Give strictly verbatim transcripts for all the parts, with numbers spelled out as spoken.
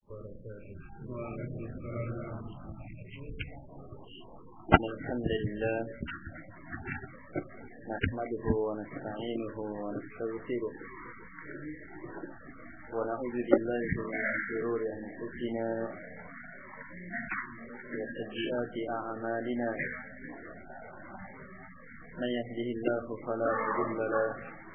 الحمد لله نحمده ونستعينه ونستغفره ونعوذ بالله من شرور أنفسنا وسيئات أعمالنا من يهده الله فلا مضل له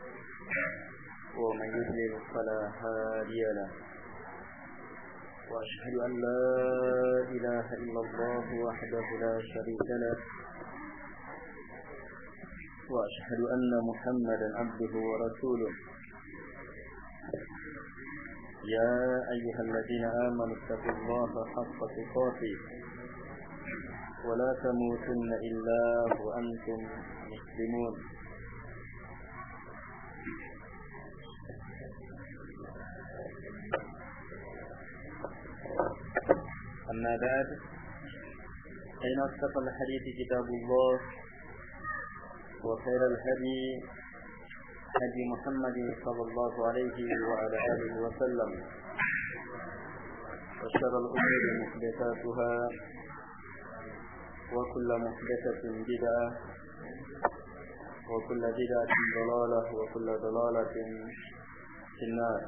ومن يضلل فلا هادي له وأشهد أن لا إله إلا الله وحده لا شريك له وأشهد أن محمدا عبده ورسوله يا أيها الذين آمنوا اتقوا الله حق تقاته ولا تموتن إلا وأنتم مسلمون أما بعد فإن أصدق الحديث كتاب الله وخير الهدي هدي محمد صلى الله عليه وعلى آله وسلم وشر الأمور محدثاتها وكل محدثة بدعة وكل بدعة ضلالة وكل ضلالة في النار.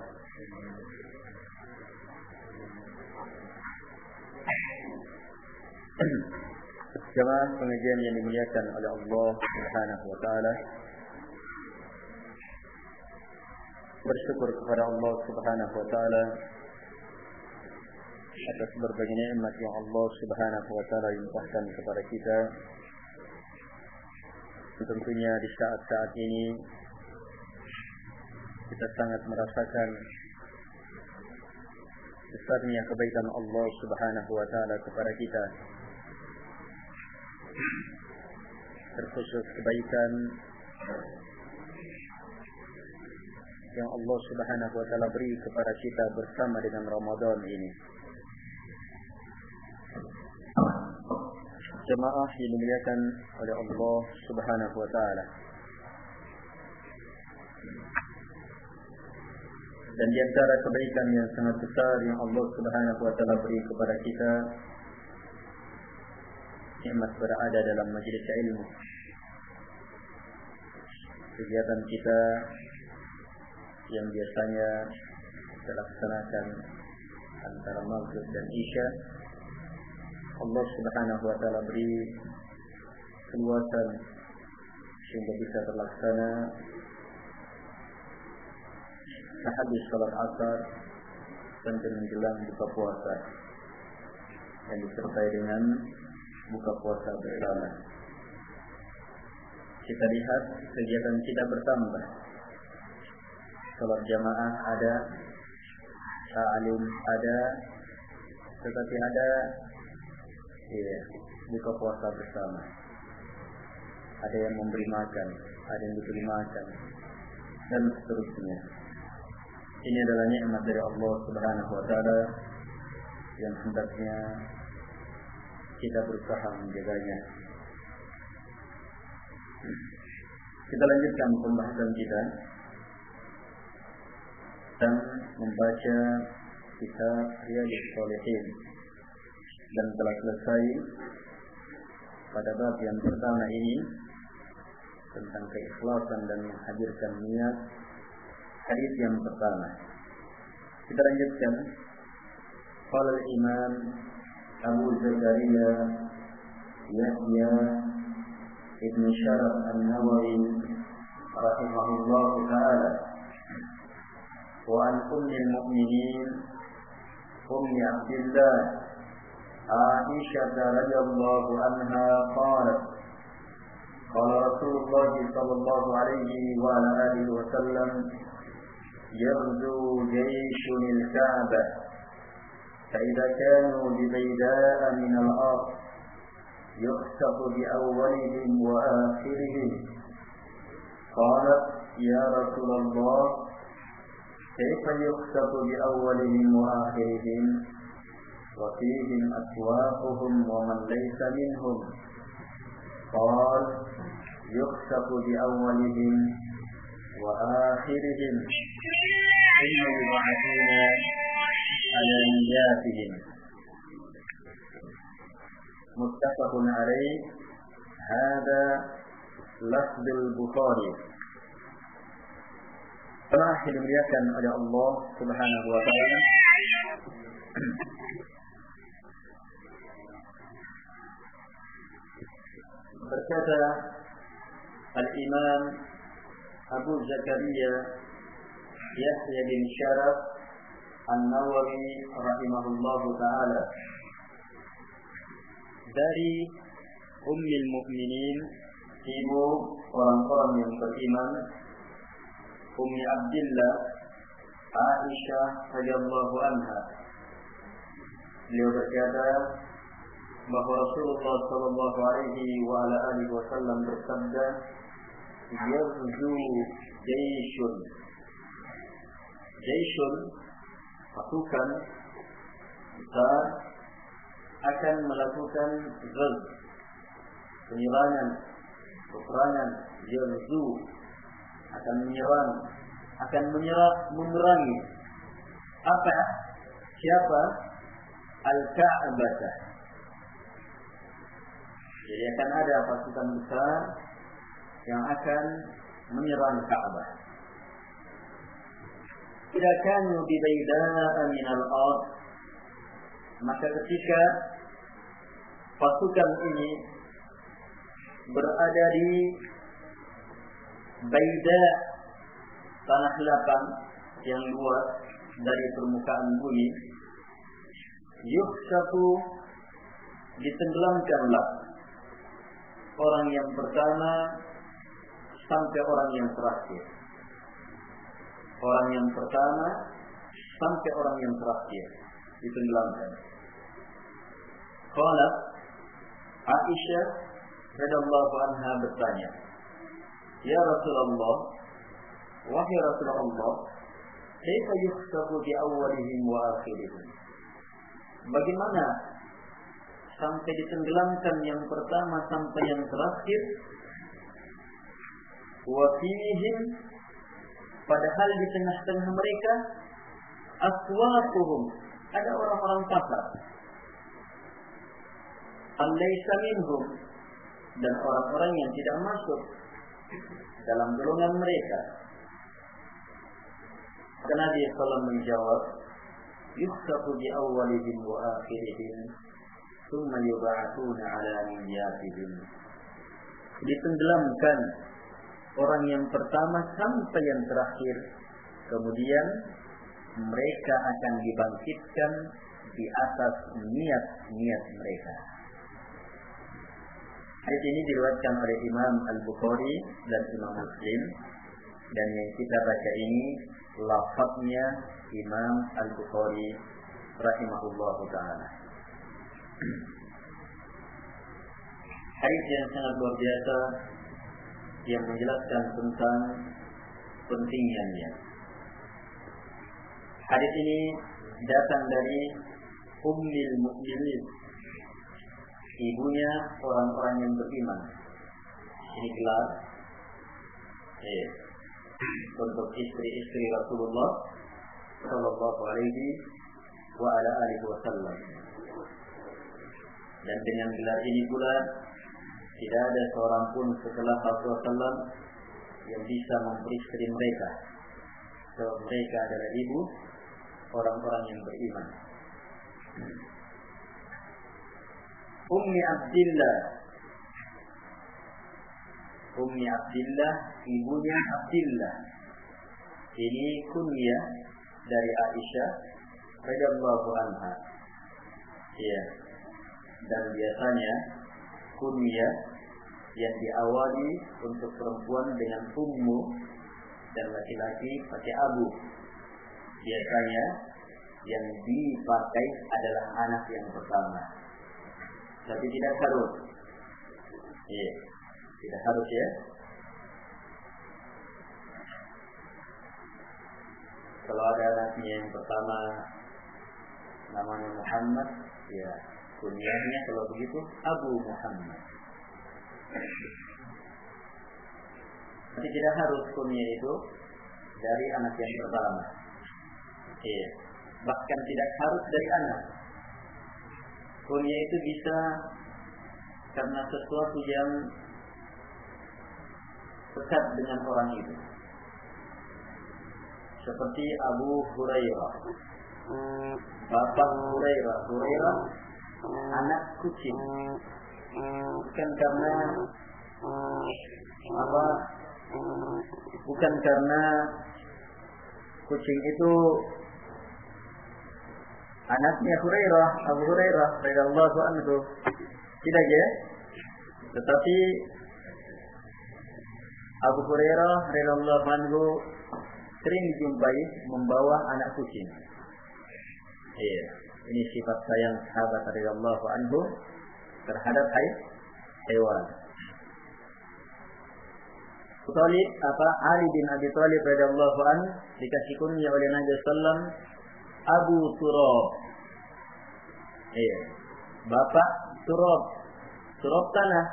Jemaah pengajian yang dimuliakan oleh Allah Subhanahu wa taala, bersyukur kepada Allah Subhanahu wa taala atas berbagai nikmat yang Allah Subhanahu wa taala limpahkan kepada kita. Tentunya di saat-saat ini kita sangat merasakan besarnya kebaikan Allah Subhanahu wa taala kepada kita. Terkhusus kebaikan yang Allah Subhanahu wa taala beri kepada kita bersama dengan Ramadan ini. Jemaah yang dimuliakan oleh Allah Subhanahu wa taala. Dan di antara kebaikan yang sangat besar yang Allah Subhanahu wa taala beri kepada kita, nikmat berada dalam majelis ilmu. Kegiatan kita yang biasanya kita laksanakan antara maghrib dan isya, Allah Subhanahu wa taala beri keluasan sehingga bisa terlaksana sehabis salat asar sampai menjelang buka puasa yang disertai dengan buka puasa bersama. Kita lihat kegiatan kita bertambah. Salat jamaah ada, ta'alim ada, tetapi ada ya, buka puasa bersama. Ada yang memberi makan, ada yang diberi makan, dan seterusnya. Ini adalah nikmat dari Allah Subhanahu wa taala yang hendaknya kita berusaha menjaganya. Kita lanjutkan pembahasan kita dan membaca kitab Riyadhus Shalihin, dan telah selesai pada bab yang pertama ini tentang keikhlasan dan menghadirkan niat, hadis yang pertama. Kita lanjutkan. Qala al-Imam Abu Zakaria Yahya Ibn Sharaf An-Nawawi rahimahullah ta'ala, wa an ummil mu'minin ummi Abdillah Aisyah radhiyallahu anha qalat qala Rasulullah sallallahu alaihi wa ala alihi wa sallam yaghzu jayshun al-Ka'bah فإذا كانوا ببيداء من الأرض يخسف بأولهم وآخرهم. قالت يا رسول الله كيف يخسف بأولهم وآخرهم وفيهم أسواقهم ومن ليس منهم؟ قال يخسف بأولهم وآخرهم ثم يبعثون على نياتهم متفق عليه. هذا لفظ البخاري. Telah dimuliakan oleh Allah Subhanahu wa taala. Berkata Al-Imam Abu Zakaria Yahya bin Syaraf An-Nawawi rahimahullahu taala dari Ummul Mukminin, ibu orang-orang yang beriman, Ummi Abdillah Aisyah radhiyallahu anha. Beliau berkata bahwa Rasulullah sallallahu alaihi wa ala alihi wasallam bersabda, "Yaghzu jayshun." Jayshun pasukan besar akan melakukan ghaz, penyerangan, peperangan. Yaghzu akan menyerang, akan menyerang, memerangi apa? Siapa? Al-Ka'bah. Jadi akan ada pasukan besar yang akan menyerang Ka'bah. Jika kanu bi bayda'a min al-ard, maka ketika pasukan ini berada di Baida, tanah lapang yang luas dari permukaan bumi, yukhsafu, ditenggelamkanlah orang yang pertama sampai orang yang terakhir. Orang yang pertama sampai orang yang terakhir ditenggelamkan. Qala Aisyah radhiyallahu anha bertanya, "Ya Rasulullah, wahai Rasulullah, kaifa yukhsafu bi awwalihim wa akhirihim?" Bagaimana sampai ditenggelamkan yang pertama sampai yang terakhir? Wa fihim, padahal di tengah-tengah mereka, aswaquhum, ada orang-orang kafir. Alaysa minhum, dan orang-orang yang tidak masuk dalam golongan mereka. Karena Nabi sallallahu alaihi wasallam menjawab, yukhsafu bi awwalihim wa akhirihim thumma yub'atsuna ala niyyatihim. Ditenggelamkan orang yang pertama sampai yang terakhir, kemudian mereka akan dibangkitkan di atas niat-niat mereka. Hadis ini diriwayatkan oleh Imam Al-Bukhari dan Imam Muslim, dan yang kita baca ini lafaznya Imam Al-Bukhari rahimahullahu taala. Hadis yang sangat luar biasa yang menjelaskan tentang pentingnya. Hadis ini datang dari Ummul Mukminin, ibunya orang-orang yang beriman. Ini gelar eh, untuk istri-istri Rasulullah sallallahu alaihi wa ala alihi wasallam. Dan dengan gelar ini pula tidak ada seorang pun setelah Rasulullah sallallahu alaihi wasallam yang bisa memperistri mereka. Sebab mereka adalah ibu orang-orang yang beriman. Ummi Abdillah, Ummi Abdillah, ibunya Abdillah. Ini kunyah dari Aisyah radhiyallahu anha. Ya. Dan biasanya kunyah yang diawali untuk perempuan dengan ummu dan laki-laki pakai abu. Biasanya yang dipakai adalah anak yang pertama. Tapi tidak harus. Ya, tidak harus ya. Kalau ada anaknya yang pertama namanya Muhammad, ya kunyahnya kalau begitu Abu Muhammad. Tapi tidak harus kunyah itu dari anak yang pertama. Iya. bahkan tidak harus dari anak. Kunyah itu bisa karena sesuatu yang dekat dengan orang itu. Seperti Abu Hurairah, Bapak Hurairah, Hurairah anak kucing, bukan karena apa? Bukan karena kucing itu anaknya Hurairah, Abu Hurairah radhiyallahu anhu, tidak ya? Tetapi Abu Hurairah radhiyallahu anhu sering dijumpai membawa anak kucing. Iya, ini sifat sayang sahabat radhiyallahu anhu terhadap hewan. Abu Thalib apa Ali bin Abi Thalib radhiyallahu anhu dikasih kunyah oleh Nabi sallallahu alaihi wasallam Abu Turab. Iya, Bapak Turab, Turab tanah.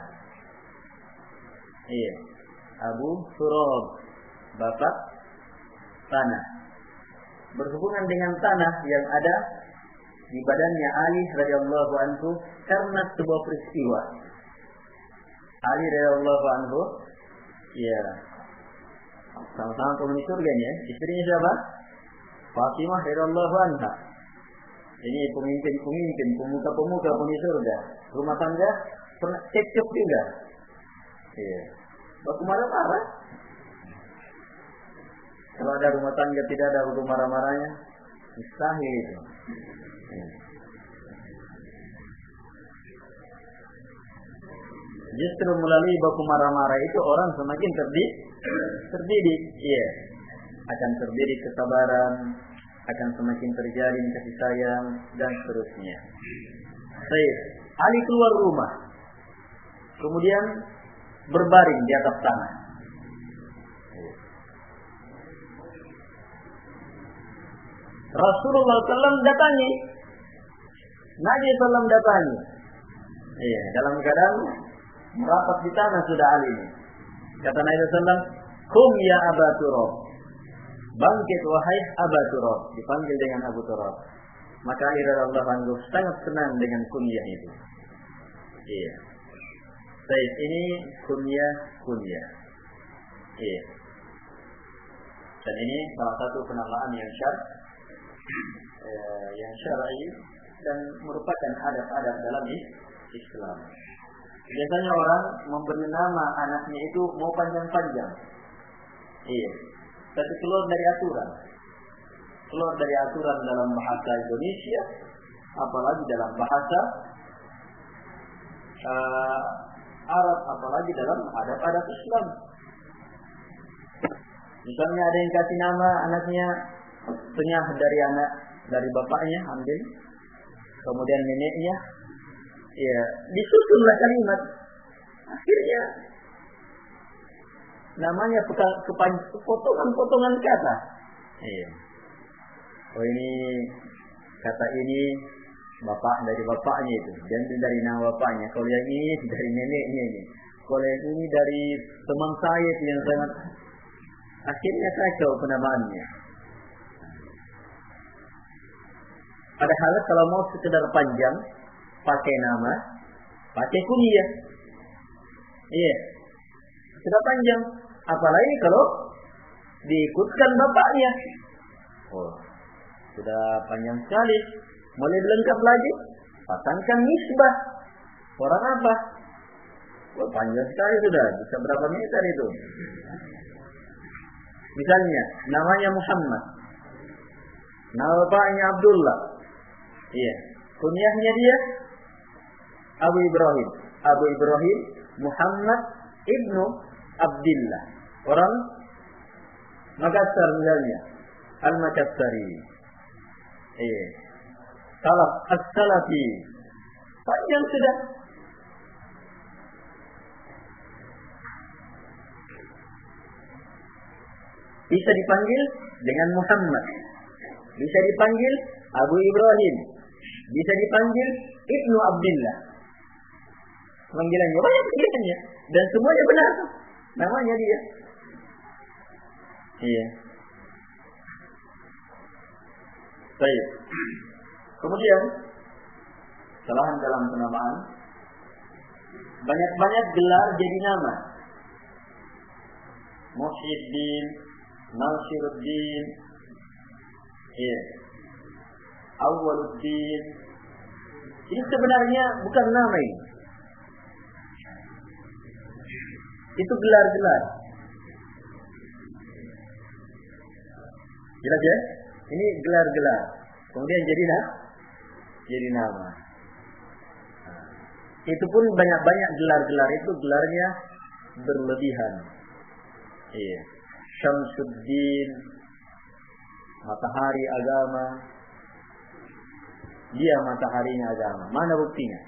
Iya, Abu Turab, Bapak tanah. Berhubungan dengan tanah yang ada di badannya Ali radhiyallahu anhu karena sebuah peristiwa. Ali radhiyallahu anhu, ya, sama-sama penghuni surganya. Istrinya siapa? Fatimah radhiyallahu anha. Ini pemimpin-pemimpin, pemuka-pemuka penghuni surga. Rumah tangga pernah cekcok juga. Iya. Baku marah-marah. Kalau ada rumah tangga tidak ada hukum marah-marahnya, mustahil itu. Justru melalui baku marah-marah itu orang semakin terdidik, terdidik, iya, akan terdidik kesabaran, akan semakin terjalin kasih sayang dan seterusnya. Baik, Ali keluar rumah, kemudian berbaring di atas tanah. Rasulullah sallallahu alaihi wasallam datangi, Nabi sallallahu alaihi wasallam datangi. Iya, dalam keadaan merapat di tanah sudah Ali. Kata Nabi sallallahu alaihi wasallam, "Kum ya Aba Turab." Bangkit wahai Aba Turab, dipanggil dengan Abu Turab. Maka Ali radhiyallahu anhu sangat senang dengan kunyah itu. Iya. Baik, ini kunyah kunyah. Iya. Dan ini salah satu penamaan yang syar, eh, yang syar'i dan merupakan adab-adab dalam Islam. Biasanya orang memberi nama anaknya itu mau panjang-panjang. Iya. Tapi keluar dari aturan. Keluar dari aturan dalam bahasa Indonesia, apalagi dalam bahasa uh, Arab, apalagi dalam adab-adab Islam. Misalnya ada yang kasih nama anaknya setengah dari anak dari bapaknya ambil, kemudian neneknya, ya disusunlah kalimat. Akhirnya namanya potongan-potongan kata. Iya. Oh ini kata ini bapak dari bapaknya itu, dan dari nama bapaknya. Kalau yang ini dari neneknya ini. Kalau yang ini dari teman saya itu yang sangat. Akhirnya kacau penamaannya. Padahal kalau mau sekedar panjang, pakai nama, pakai kunyah. Iya. Sudah panjang. Apalagi kalau diikutkan bapaknya. Oh, sudah panjang sekali. Mulai lengkap lagi, pasangkan nisbah. Orang apa? Oh, panjang sekali sudah. Bisa berapa meter itu? Misalnya, namanya Muhammad. Nama bapaknya Abdullah. Iya. Kunyahnya dia Abu Ibrahim. Abu Ibrahim Muhammad ibnu Abdullah. Orang Makassar misalnya, Al-Makassari. Iya. Salaf, As-Salafi. Panjang sudah. Bisa dipanggil dengan Muhammad. Bisa dipanggil Abu Ibrahim. Bisa dipanggil Ibnu Abdullah. Panggilannya banyak panggilannya. Dan semuanya benar. Namanya dia. Iya. Baik. Kemudian kesalahan dalam penamaan, banyak-banyak gelar jadi nama. Muhyiddin, Nasiruddin, ya, Awwaluddin. Ini sebenarnya bukan nama ini. Itu gelar-gelar. Jelas ya? Ini gelar-gelar. Kemudian jadi nah, jadi nama. Itu pun banyak-banyak gelar-gelar itu gelarnya berlebihan. Iya. Syamsuddin, matahari agama. Dia mataharinya agama. Mana buktinya?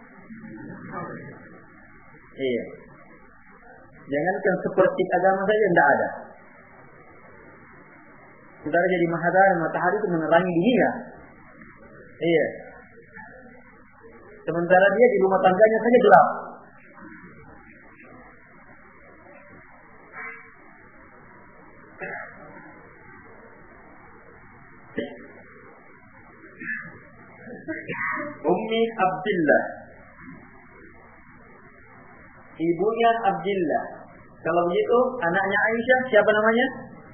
Iya. Jangankan seperti agama saja tidak ada. Sementara jadi matahari, matahari itu menerangi dunia. Iya. Sementara dia di rumah tangganya saja gelap. Ummi Abdullah, ibunya Abdullah. Kalau begitu anaknya Aisyah siapa namanya?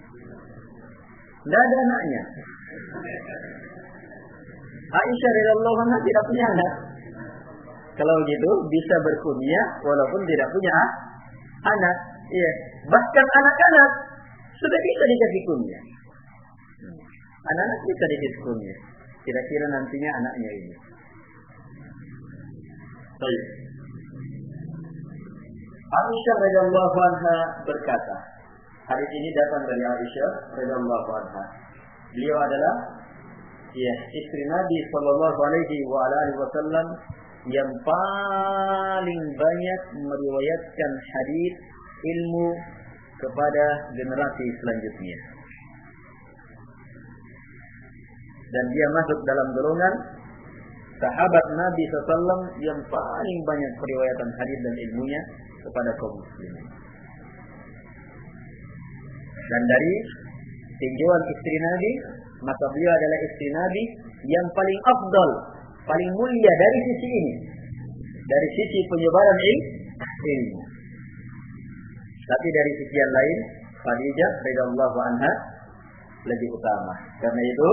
Tidak ada anaknya. Aisyah radhiyallahu anha tidak punya anak. Kalau begitu bisa berkunyah walaupun tidak punya anak. Iya. Bahkan anak-anak sudah bisa dikasih kunyah. Anak-anak bisa dikasih kunyah. Kira-kira nantinya anaknya ini. Baik. Aisyah radhiyallahu anha berkata, hadis ini datang dari Aisyah radhiyallahu anha. Beliau adalah ya, istri Nabi sallallahu alaihi wa alihi wasallam yang paling banyak meriwayatkan hadis ilmu kepada generasi selanjutnya. Dan dia masuk dalam golongan sahabat Nabi sallallahu alaihi wasallam yang paling banyak periwayatan hadis dan ilmunya kepada kaum muslimin. Dan dari tinjauan istri Nabi, maka beliau adalah istri Nabi yang paling afdal, paling mulia dari sisi ini, dari sisi penyebaran ilmu. Tapi dari sisi yang lain, Khadijah radhiyallahu anha lebih utama. Karena itu,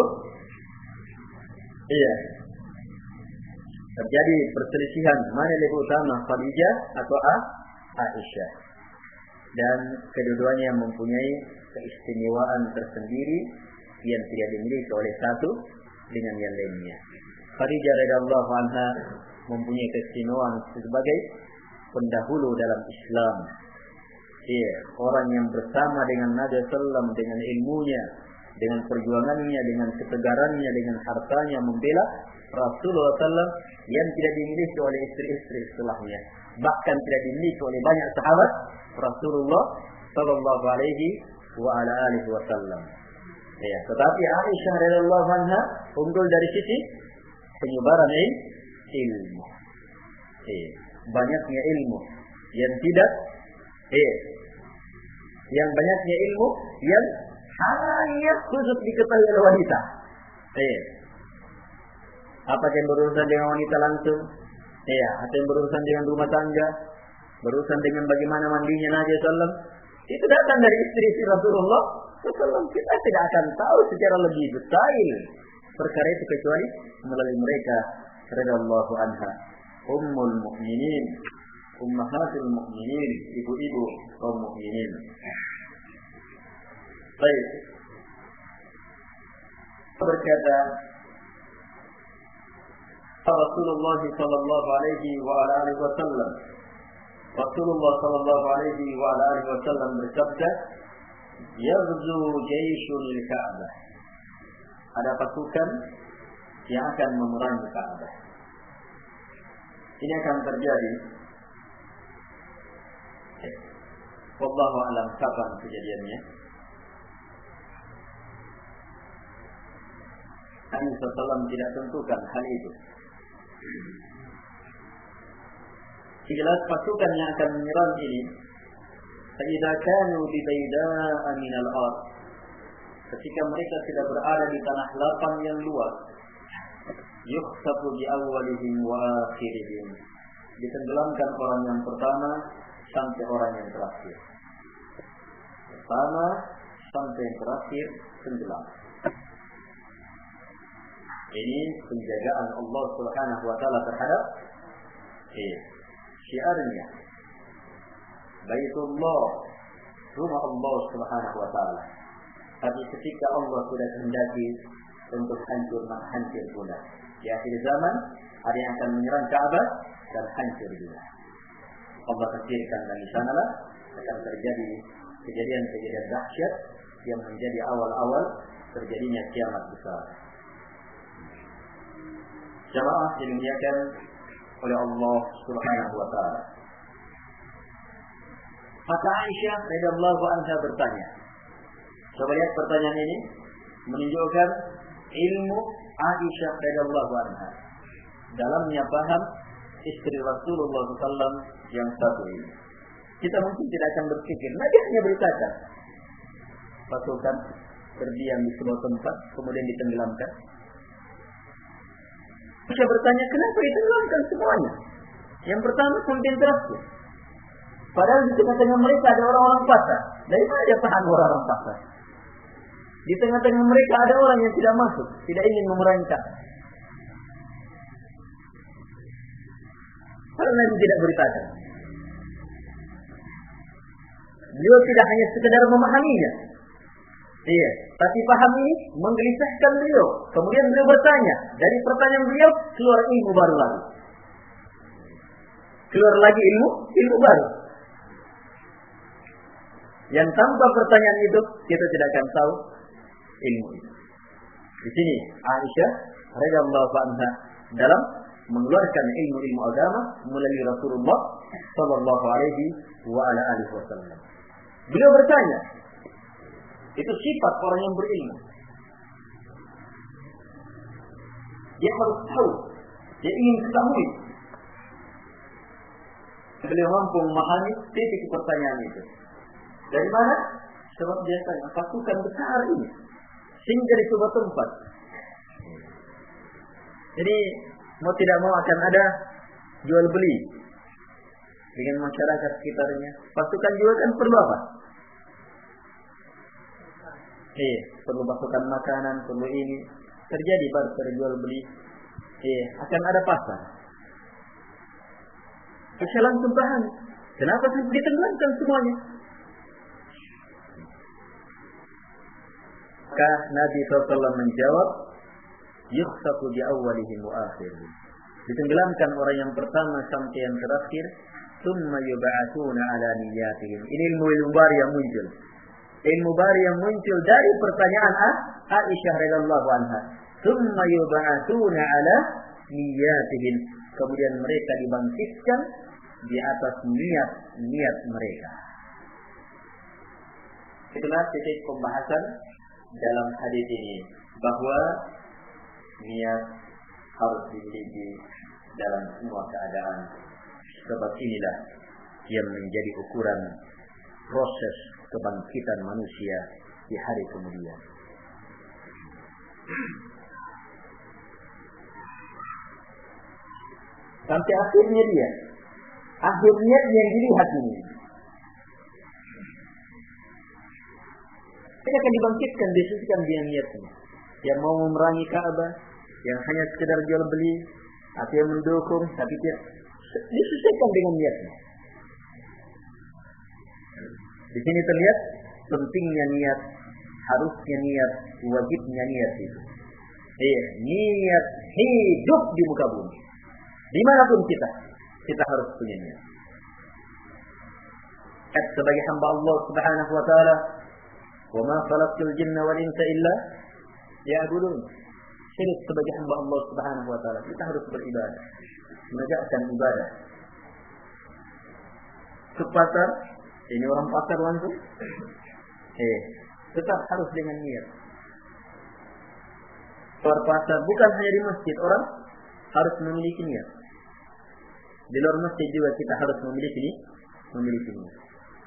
iya, terjadi perselisihan mana lebih utama, Khadijah atau Aisyah. Dan kedua-duanya mempunyai keistimewaan tersendiri yang tidak dimiliki oleh satu dengan yang lainnya. Khadijah radhiyallahu anha mempunyai keistimewaan sebagai pendahulu dalam Islam. Iya, orang yang bersama dengan Nabi sallallahu alaihi wasallam dengan ilmunya, dengan perjuangannya, dengan ketegarannya, dengan hartanya membela Rasulullah sallallahu alaihi wasallam yang tidak dimiliki oleh istri-istri setelahnya, bahkan tidak dimiliki oleh banyak sahabat Rasulullah sallallahu alaihi wa ala alihi wasallam. Ya, tetapi Aisyah radhiyallahu anha unggul dari sisi penyebaran ilmu. Eh, banyaknya ilmu yang tidak eh yang banyaknya ilmu yang hanya khusus diketahui oleh wanita. Eh, apa yang berurusan dengan wanita langsung? Ya, atau yang berurusan dengan rumah tangga, berurusan dengan bagaimana mandinya Nabi sallallahu alaihi wasallam, itu datang dari istri-istri Rasulullah sallallahu alaihi wasallam. Kita tidak akan tahu secara lebih detail perkara itu kecuali melalui mereka radhiyallahu anha. Ummul Mukminin, ummahatul mukminin, ibu-ibu kaum mukminin. Baik. Berkata Rasulullah sallallahu alaihi wa alihi wasallam, Rasulullah sallallahu alaihi wa alihi wasallam bersabda, "Yaghzu jayshul Ka'bah." Ada pasukan yang akan memerangi Ka'bah. Ini akan terjadi. Wallahu a'lam kapan kejadiannya. Nabi sallallahu alaihi wasallam tidak tentukan hal itu. Jelas pasukan yang akan menyerang ini, idza kanu bi bayda'a min al-ard, ketika mereka tidak berada di tanah lapang yang luas, yukhsafu bi awwalihim wa akhirihim. Ditenggelamkan orang yang pertama sampai orang yang terakhir. Pertama sampai yang terakhir tenggelam. Ini penjagaan Allah Subhanahu wa taala terhadap eh, syiarnya. Baitullah, rumah Allah Subhanahu wa taala. Tapi ketika Allah sudah kehendaki untuk hancur, maka hancur pula. Di akhir zaman ada yang akan menyerang Ka'bah dan hancur juga. Allah takdirkan dan di sanalah akan terjadi kejadian-kejadian dahsyat yang menjadi awal-awal terjadinya kiamat besar. Jamaah dimuliakan oleh Allah Subhanahu wa taala. Maka Aisyah radhiyallahu anha bertanya. Coba lihat pertanyaan ini menunjukkan ilmu Aisyah radhiyallahu anha dalamnya paham istri Rasulullah sallallahu alaihi wasallam yang satu ini. Kita mungkin tidak akan berpikir, Nabi hanya berkata pasukan terdiam di sebuah tempat kemudian ditenggelamkan. Aisyah bertanya, kenapa ditenggelamkan semuanya? Yang pertama sampai yang terakhir. Padahal di tengah-tengah mereka ada orang-orang fasik. Dari mana dia paham orang-orang fasik? Di tengah-tengah mereka ada orang yang tidak masuk, tidak ingin memerintah. Karena Nabi tidak berkata. Beliau tidak hanya sekedar memahaminya. Iya, tapi paham ini menggelisahkan beliau. Kemudian beliau bertanya, dari pertanyaan beliau keluar ilmu baru lagi. Keluar lagi ilmu, ilmu baru. Yang tanpa pertanyaan itu kita tidak akan tahu ilmu itu. Di sini Aisyah radhiyallahu anha dalam mengeluarkan ilmu-ilmu agama melalui Rasulullah sallallahu alaihi wa ala alihi wasallam. Beliau bertanya, itu sifat orang yang berilmu. Dia harus tahu, dia ingin ketahui. Beliau mampu memahami titik pertanyaan itu. Dari mana? Sebab dia tanya, pasukan besar ini singgah di sebuah tempat. Jadi mau tidak mau akan ada jual beli dengan masyarakat sekitarnya. Pasukan juga kan perlu apa? Eh, perlu pasukan makanan, perlu ini. Terjadi barter jual beli. Eh, akan ada pasar. Saya langsung paham. Kenapa ditenggelamkan semuanya? Maka Nabi shallallahu alaihi wasallam menjawab, yukhsafu bi awwalihim wa akhirihim. Ditenggelamkan orang yang pertama sampai yang terakhir, thumma yub'atsuna ala niyyatihim. Ini ilmu-ilmu baru yang muncul. Ilmu baru yang muncul dari pertanyaan Aisyah radhiyallahu anha. Thumma yub'atsuna ala niyyatihim. Kemudian mereka dibangkitkan di atas niat-niat mereka. Itulah titik pembahasan dalam hadis ini, bahwa niat harus dimiliki dalam semua keadaan. Sebab inilah yang menjadi ukuran proses kebangkitan manusia di hari kemudian. Sampai akhirnya dia, akhirnya yang dilihat ini, kita akan dibangkitkan, disesuaikan dia niatnya. Yang mau memerangi Ka'bah, yang hanya sekedar jual beli, atau yang mendukung, tapi dia disesuaikan dengan niatnya. Di sini terlihat pentingnya niat, harusnya niat, wajibnya niat itu. Eh, niat hidup di muka bumi. Dimanapun kita, kita harus punya niat. Sebagai hamba Allah Subhanahu wa taala, wa ma khalaqtul jinna wal insa illa liya'budun. Syirik sebagai hamba Allah Subhanahu wa taala, kita harus beribadah, menegakkan ibadah. Ke pasar, ini orang pasar langsung. Eh, tetap harus dengan niat. Keluar pasar bukan hanya di masjid, orang harus memiliki niat. Di luar masjid juga kita harus memiliki memiliki niat.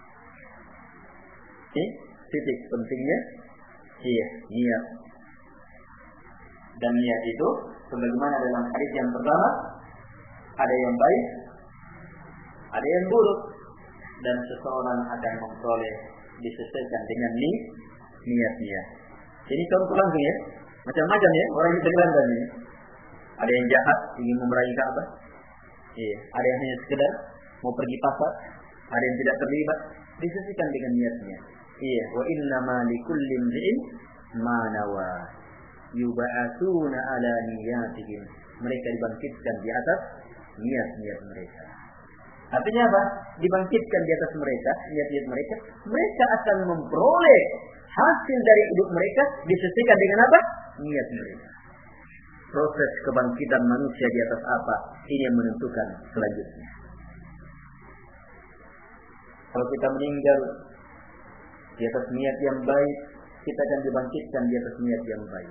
Ini titik pentingnya, iya, niat. Dan niat itu Sebagaimana dalam hadis yang pertama, ada yang baik, ada yang buruk, dan seseorang akan memperoleh disesuaikan dengan ni, niatnya. Ini contoh langsung ya, macam-macam ya orang yang tergelandang ini. Ada yang jahat ingin memeraih Ka'bah, iya. Ada yang hanya sekedar mau pergi pasar, ada yang tidak terlibat, disesuaikan dengan niatnya. Iya, wa innama likulli imri'in ma nawa. Yub'atsuna ala niyatihim. Mereka dibangkitkan di atas niat-niat mereka. Artinya apa? Dibangkitkan di atas mereka, niat-niat mereka, mereka akan memperoleh hasil dari hidup mereka disesuaikan dengan apa? Niat mereka. Proses kebangkitan manusia di atas apa? Ini yang menentukan selanjutnya. Kalau kita meninggal di atas niat yang baik, kita akan dibangkitkan di atas niat yang baik.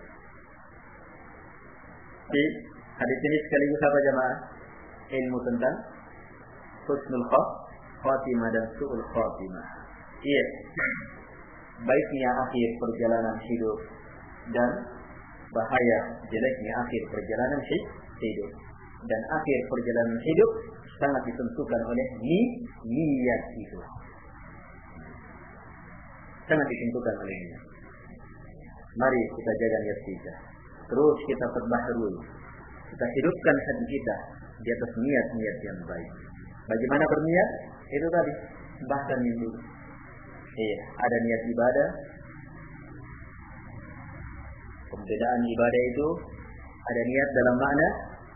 Di hadis ini sekaligus apa jemaah? Ilmu tentang husnul khatimah dan su'ul khatimah. Iya. Baiknya akhir perjalanan hidup dan bahaya jeleknya akhir perjalanan hidup. Dan akhir perjalanan hidup sangat ditentukan oleh ni, niat itu. Sangat ditentukan oleh niat. Mari kita jaga niat kita. Terus kita perbaharui. Kita hidupkan hati kita di atas niat-niat yang baik. Bagaimana berniat? Itu tadi. Bahkan yang dulu. Iya, ada niat ibadah. Pembedaan ibadah itu ada niat dalam makna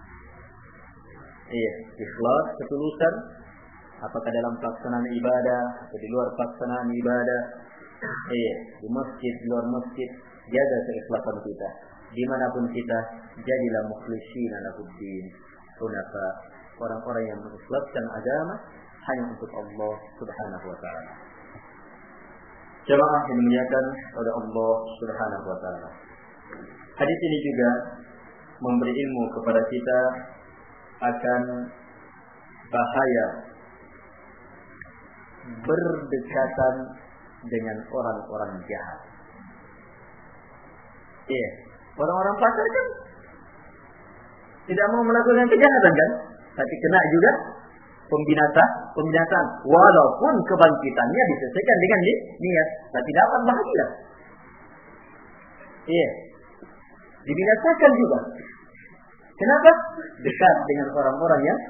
iya, ikhlas, ketulusan, apakah dalam pelaksanaan ibadah atau di luar pelaksanaan ibadah. Iya, di masjid, di luar masjid, jaga keikhlasan kita. Dimanapun kita, jadilah mukhlishina lahuddin, hunafa, orang-orang yang mengikhlaskan agama hanya untuk Allah Subhanahu wa taala. Jemaah yang dimuliakan oleh Allah Subhanahu wa taala. Hadis ini juga memberi ilmu kepada kita akan bahaya berdekatan dengan orang-orang jahat. Iya, orang-orang fasik kan tidak mau melakukan kejahatan kan, tapi kena juga pembinasa, pembinasaan. Walaupun kebangkitannya disesuaikan dengan niat, tapi dapat bahagia. Iya, dibinasakan juga. Kenapa? Dekat dengan orang-orang yang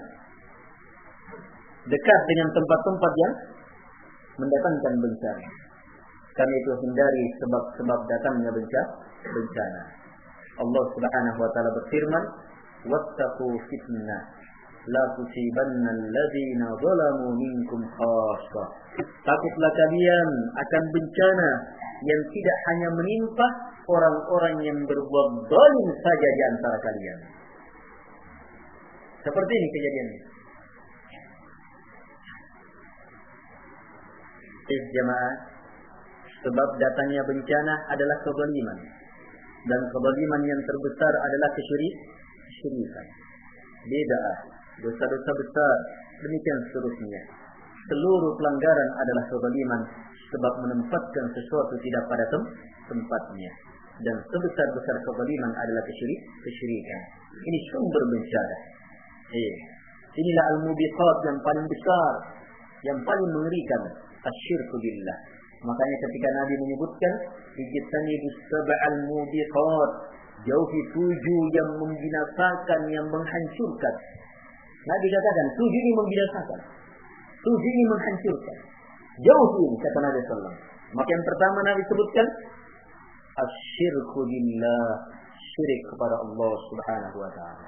dekat dengan tempat-tempat yang mendatangkan bencana. Karena itu hindari sebab-sebab datangnya bencana. Allah Subhanahu wa taala berfirman, "Wattaqu fitnah la tusibanna alladziina zalamu minkum khassah." Takutlah kalian akan bencana yang tidak hanya menimpa orang-orang yang berbuat zalim saja di antara kalian. Seperti ini kejadiannya. Eh jemaah, sebab datangnya bencana adalah kezaliman, dan kezaliman yang terbesar adalah kesyirikan, bid'ah, dosa-dosa besar, demikian seterusnya. Seluruh pelanggaran adalah kezaliman, sebab menempatkan sesuatu tidak pada tempatnya, dan sebesar-besar kezaliman adalah kesyirik, kesyirikan. Ini sumber bencana. Eh, inilah al-mubiqat yang paling besar, yang paling mengerikan, asyirku billah. Makanya ketika Nabi menyebutkan ijtanibus sab'al mubiqat, jauhi tujuh yang membinasakan, yang menghancurkan. Nabi katakan tujuh ini membinasakan, tujuh ini menghancurkan. Jauhi, kata Nabi sallallahu alaihi wasallam. Maka yang pertama Nabi sebutkan asyirku billah, syirik kepada Allah Subhanahu wa taala.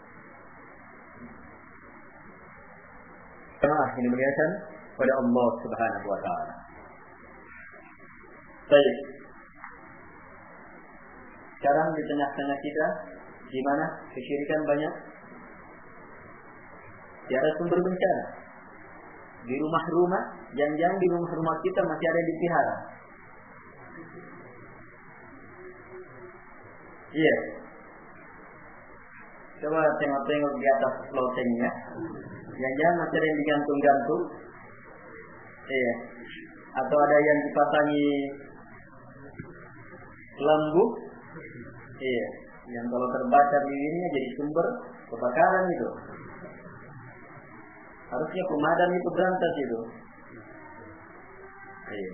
Jemaah ini muliakan pada Allah Subhanahu wa taala. Baik. Sekarang di tengah-tengah kita di mana kesyirikan banyak, tiada sumber bencana. Di rumah-rumah, jangan-jangan di rumah-rumah kita masih ada yang dipelihara. Iya. Coba tengok-tengok di atas lotengnya. Jangan-jangan masih ada yang digantung-gantung. Iya. Atau ada yang dipasangi lembu. Iya. Yang kalau terbakar lilinnya jadi sumber kebakaran itu. Harusnya pemadam itu berantas itu. Iya.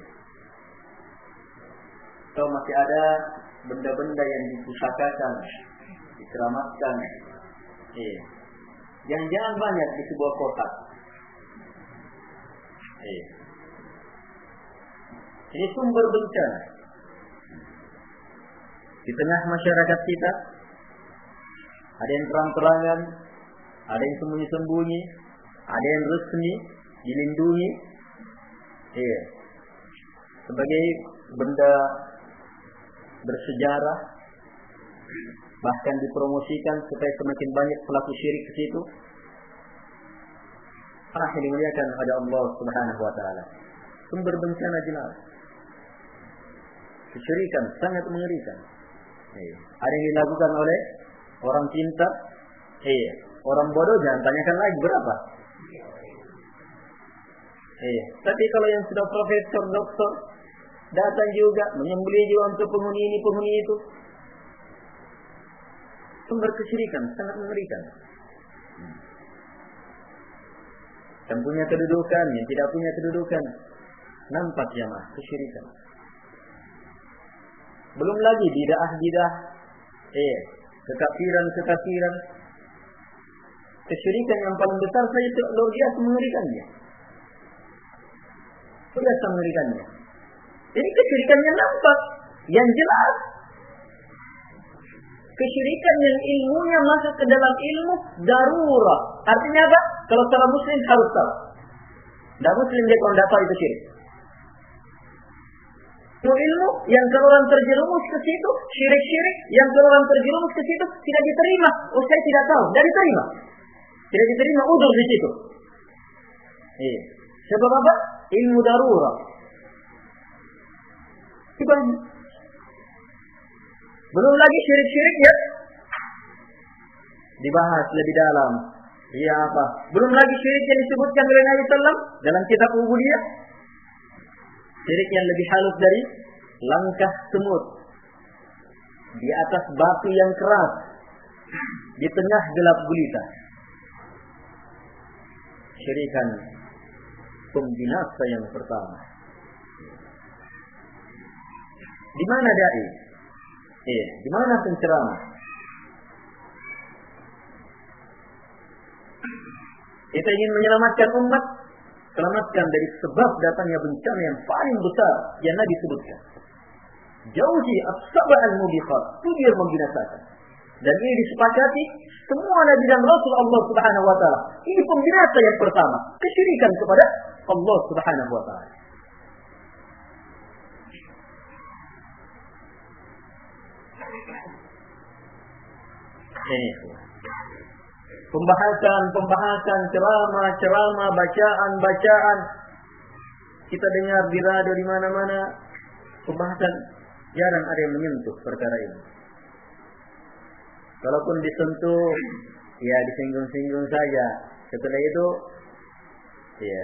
Atau masih ada benda-benda yang dipusakakan, dikeramatkan. Iya. Yang jangan banyak di sebuah kotak. Iya. Ini sumber bencana. Di tengah masyarakat kita, ada yang terang-terangan, ada yang sembunyi-sembunyi, ada yang resmi, dilindungi. Iya. Sebagai benda bersejarah, bahkan dipromosikan supaya semakin banyak pelaku syirik ke situ. Ah, yang dimuliakan oleh Allah Subhanahu wa taala. Sumber bencana jelas. Kesyirikan sangat mengerikan. Iya. Ada yang dilakukan oleh orang pintar. Iya. Orang bodoh jangan tanyakan lagi berapa. Iya. Tapi kalau yang sudah profesor, doktor, datang juga menyembelih juga untuk penghuni ini, penghuni itu. Sumber kesyirikan sangat mengerikan. Yang punya kedudukan, yang tidak punya kedudukan, nampak jamaah kesyirikan. Belum lagi bidah-bidah, eh, kekafiran-kekafiran. Kesyirikan yang paling besar saja itu luar biasa mengerikannya. Biasa mengerikannya. Jadi kesyirikannya nampak, yang jelas. Kesyirikan yang ilmunya masuk ke dalam ilmu darurat. Artinya apa? Kalau seorang muslim harus tahu. Tidak muslim dia kalau tidak tahu itu syirik. Itu ilmu yang kalau orang terjerumus ke situ, syirik-syirik yang kalau orang terjerumus ke situ tidak diterima. Oh, saya tidak tahu, tidak diterima. Tidak diterima udzur di situ. Iya. Sebab apa? Ilmu darurat. Belum lagi syirik-syirik ya dibahas lebih dalam. Iya apa? Belum lagi syirik yang disebutkan oleh Nabi sallallahu alaihi wasallam dalam kitab Ubudiyah. Syirik yang lebih halus dari langkah semut di atas batu yang keras di tengah gelap gulita. Syirikan pembinasa yang pertama. Di mana dai? Eh, di mana penceramah? Kita ingin menyelamatkan umat, selamatkan dari sebab datangnya bencana yang paling besar yang Nabi sebutkan. Jauhi as-sab' al-mubiqat, tujuh membinasakan. Dan ini disepakati semua Nabi dan Rasul Allah Subhanahu wa taala. Ini pembinasa yang pertama, kesyirikan kepada Allah Subhanahu wa taala. Ini pembahasan-pembahasan, ceramah-ceramah, bacaan-bacaan kita dengar di radio di mana-mana, pembahasan jarang ada yang menyentuh perkara ini. Kalaupun disentuh, ya disinggung-singgung saja. Setelah itu, ya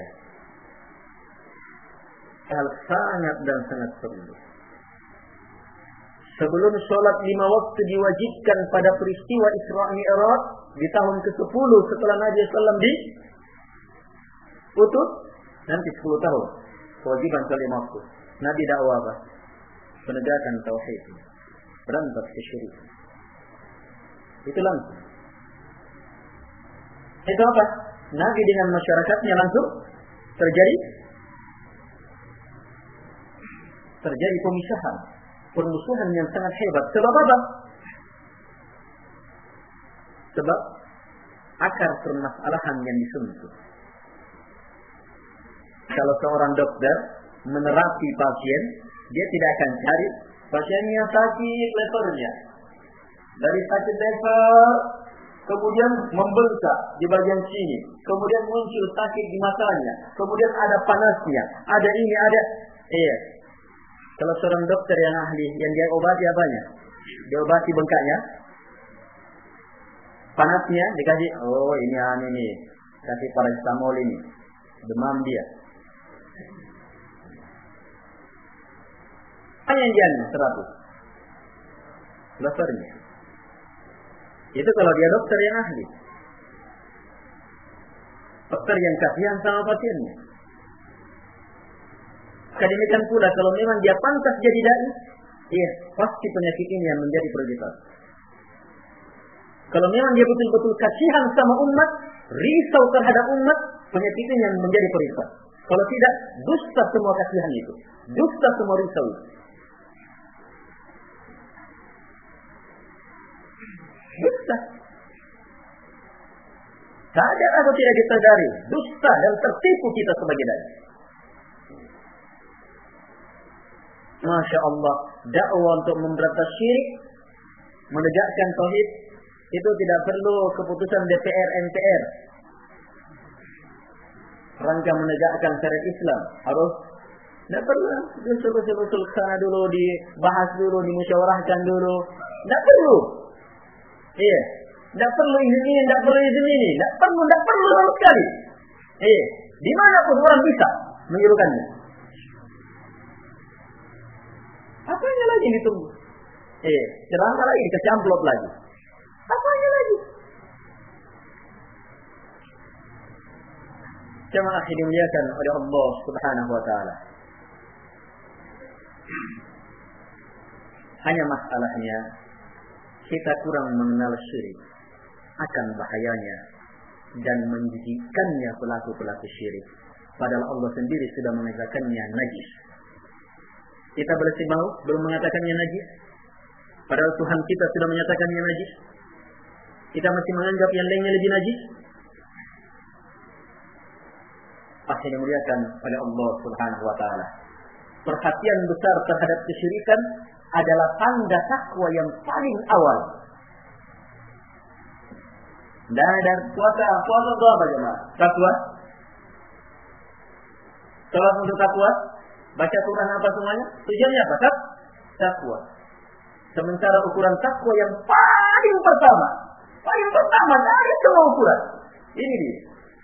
hal sangat dan sangat perlu. Sebelum sholat lima waktu diwajibkan pada peristiwa Isra Mi'raj di tahun ke sepuluh setelah Nabi sallallahu alaihi wasallam diutus, nanti sepuluh tahun kewajiban sholat lima waktu. Nabi dakwah apa? Penegakan tauhid, berantas kesyirikan. Itu langsung. Itu apa? Nabi dengan masyarakatnya langsung terjadi terjadi pemisahan, permusuhan yang sangat hebat. Sebab apa? Sebab akar permasalahan yang disentuh. Kalau seorang dokter menerapi pasien, dia tidak akan cari pasiennya sakit lehernya. Dari sakit leher kemudian membengkak di bagian sini, kemudian muncul sakit di matanya, kemudian ada panasnya, ada ini, ada iya. Kalau seorang dokter yang ahli, yang dia obati apanya? Dia obati bengkaknya, panasnya dikasih, oh ini anu nih, kasih paracetamol ini, demam dia. Apa yang dia seratus? Lehernya. Itu kalau dia dokter yang ahli. Dokter yang kasihan sama pasiennya. Demikian pula kalau memang dia pantas jadi dai, iya, pasti penyakit ini yang menjadi prioritas. Kalau memang dia betul-betul kasihan sama umat, risau terhadap umat, penyakit ini yang menjadi prioritas. Kalau tidak, dusta semua kasihan itu, dusta semua risau itu. Dusta. Sadar atau tidak kita sadari, dusta dan tertipu kita sebagai dai. Masya Allah, dakwah untuk memberantas syirik, menegakkan tauhid, itu tidak perlu keputusan D P R M P R. Rangka menegakkan syariat Islam harus tidak perlu usul-usul ke sana dulu, dibahas dulu, dimusyawarahkan dulu. Tidak perlu. Iya, tidak perlu izin ini, tidak perlu izin ini, tidak perlu, tidak perlu sama sekali. Iya, di mana pun orang bisa menyuruhkannya. Apanya lagi ditunggu? Eh, ceramah lagi, dikasih amplop lagi. Apanya lagi? Jemaah dimuliakan oleh Allah Subhanahu wa taala. Hanya masalahnya kita kurang mengenal syirik, akan bahayanya dan menjijikkannya pelaku-pelaku syirik. Padahal Allah sendiri sudah mengatakannya najis. Kita bersih mau belum mengatakannya najis. Padahal Tuhan kita sudah menyatakannya najis. Kita masih menganggap yang lainnya lebih najis. Pasti dimuliakan oleh Allah Subhanahu wa taala. Perhatian besar terhadap kesyirikan adalah tanda takwa yang paling awal. Dan dan puasa, puasa itu apa jemaah? Takwa. Salat untuk takwa. Baca Quran apa semuanya? Tujuannya apa? Takwa. Sementara ukuran takwa yang paling pertama, paling pertama dari semua ukuran, ini dia.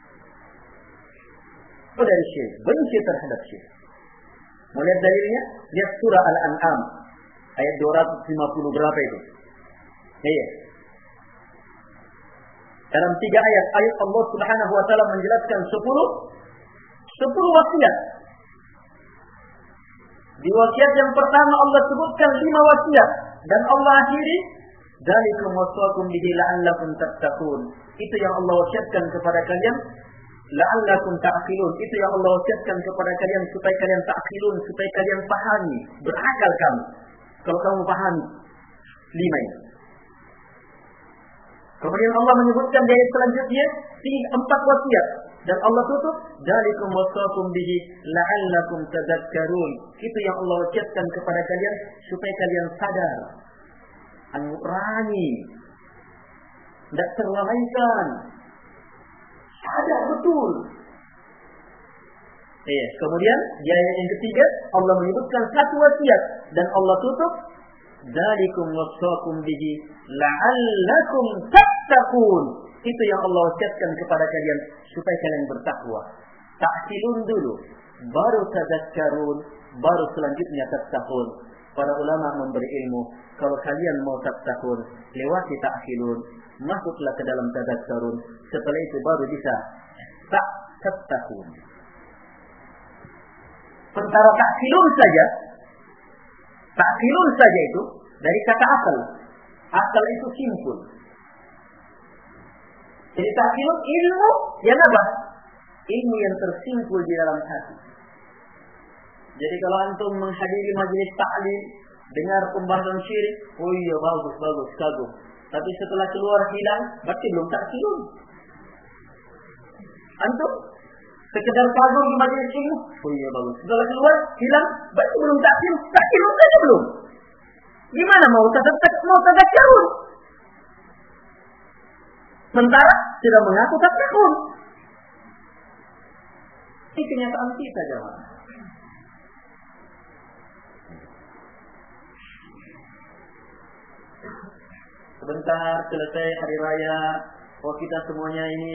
Oh, dari syirik, benci terhadap syirik. Mau lihat dalilnya? Lihat surah Al-An'am ayat dua ratus lima puluh berapa itu? Iya. Dalam tiga ayat, ayat Allah Subhanahu wa taala menjelaskan sepuluh sepuluh wasiat. Di wasiat yang pertama Allah sebutkan lima wasiat dan Allah akhiri dzalikum wasaqum bihi la'allakum tattaqun. Itu yang Allah wasiatkan kepada kalian, la'allakum ta'qilun. Itu yang Allah wasiatkan kepada kalian supaya kalian ta'qilun, supaya kalian pahami, berakal kamu. Kalau kamu pahami lima ini. Kemudian Allah menyebutkan di ayat selanjutnya tiga empat wasiat dan Allah tutup dzalikum wasaqum bihi la'allakum tadhakkarun. Itu yang Allah wasiatkan kepada kalian supaya kalian sadar, nurani, tidak terlalaikan, sadar betul. Eh, kemudian di ayat yang ketiga Allah menyebutkan satu wasiat dan Allah tutup dzalikum wasaqum bihi la'allakum tattaqun. Itu yang Allah wasiatkan kepada kalian supaya kalian bertakwa. Ta'qilun dulu, baru tadhakkarun, baru selanjutnya tattaqun. Para ulama memberi ilmu, kalau kalian mau tattaqun, lewati ta'qilun, masuklah ke dalam tadhakkarun. Setelah itu baru bisa tak tattaqun. Sementara ta'qilun saja, ta'qilun saja itu dari kata akal. Akal itu simpul. Jadi ta'qilun ilmu yang apa? Ilmu yang tersimpul di dalam hati. Jadi kalau antum menghadiri majelis ta'lim, dengar pembahasan syirik, oh iya bagus bagus kagum. Tapi setelah keluar hilang, berarti belum ta'qilun. Antum sekedar kagum di majelis ilmu, oh iya bagus. Setelah keluar hilang, berarti belum ta'qilun. Ta'qilun saja belum. Gimana mau tadakkarun? Mau tadakkarun? Sementara sudah mengaku tadakkarun. Ini kenyataan kita jemaah. Sebentar selesai hari raya, oh kita semuanya ini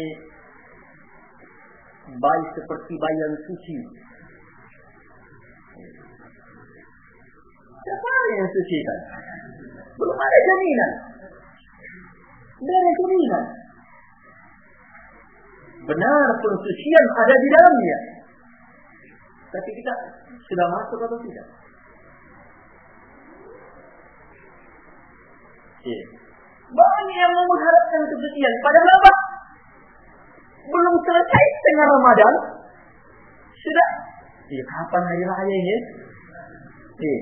baik seperti bayi yang suci. Siapa yang suci kan? Belum ada jaminan. Dari keinginan. Benar, pensucian ada di dalamnya. Tapi kita sudah masuk atau tidak? Ya. Banyak yang mengharapkan kesucian. Padahal apa? Belum selesai setengah Ramadan. Sudah. Ya, kapan hari raya ini? Ya.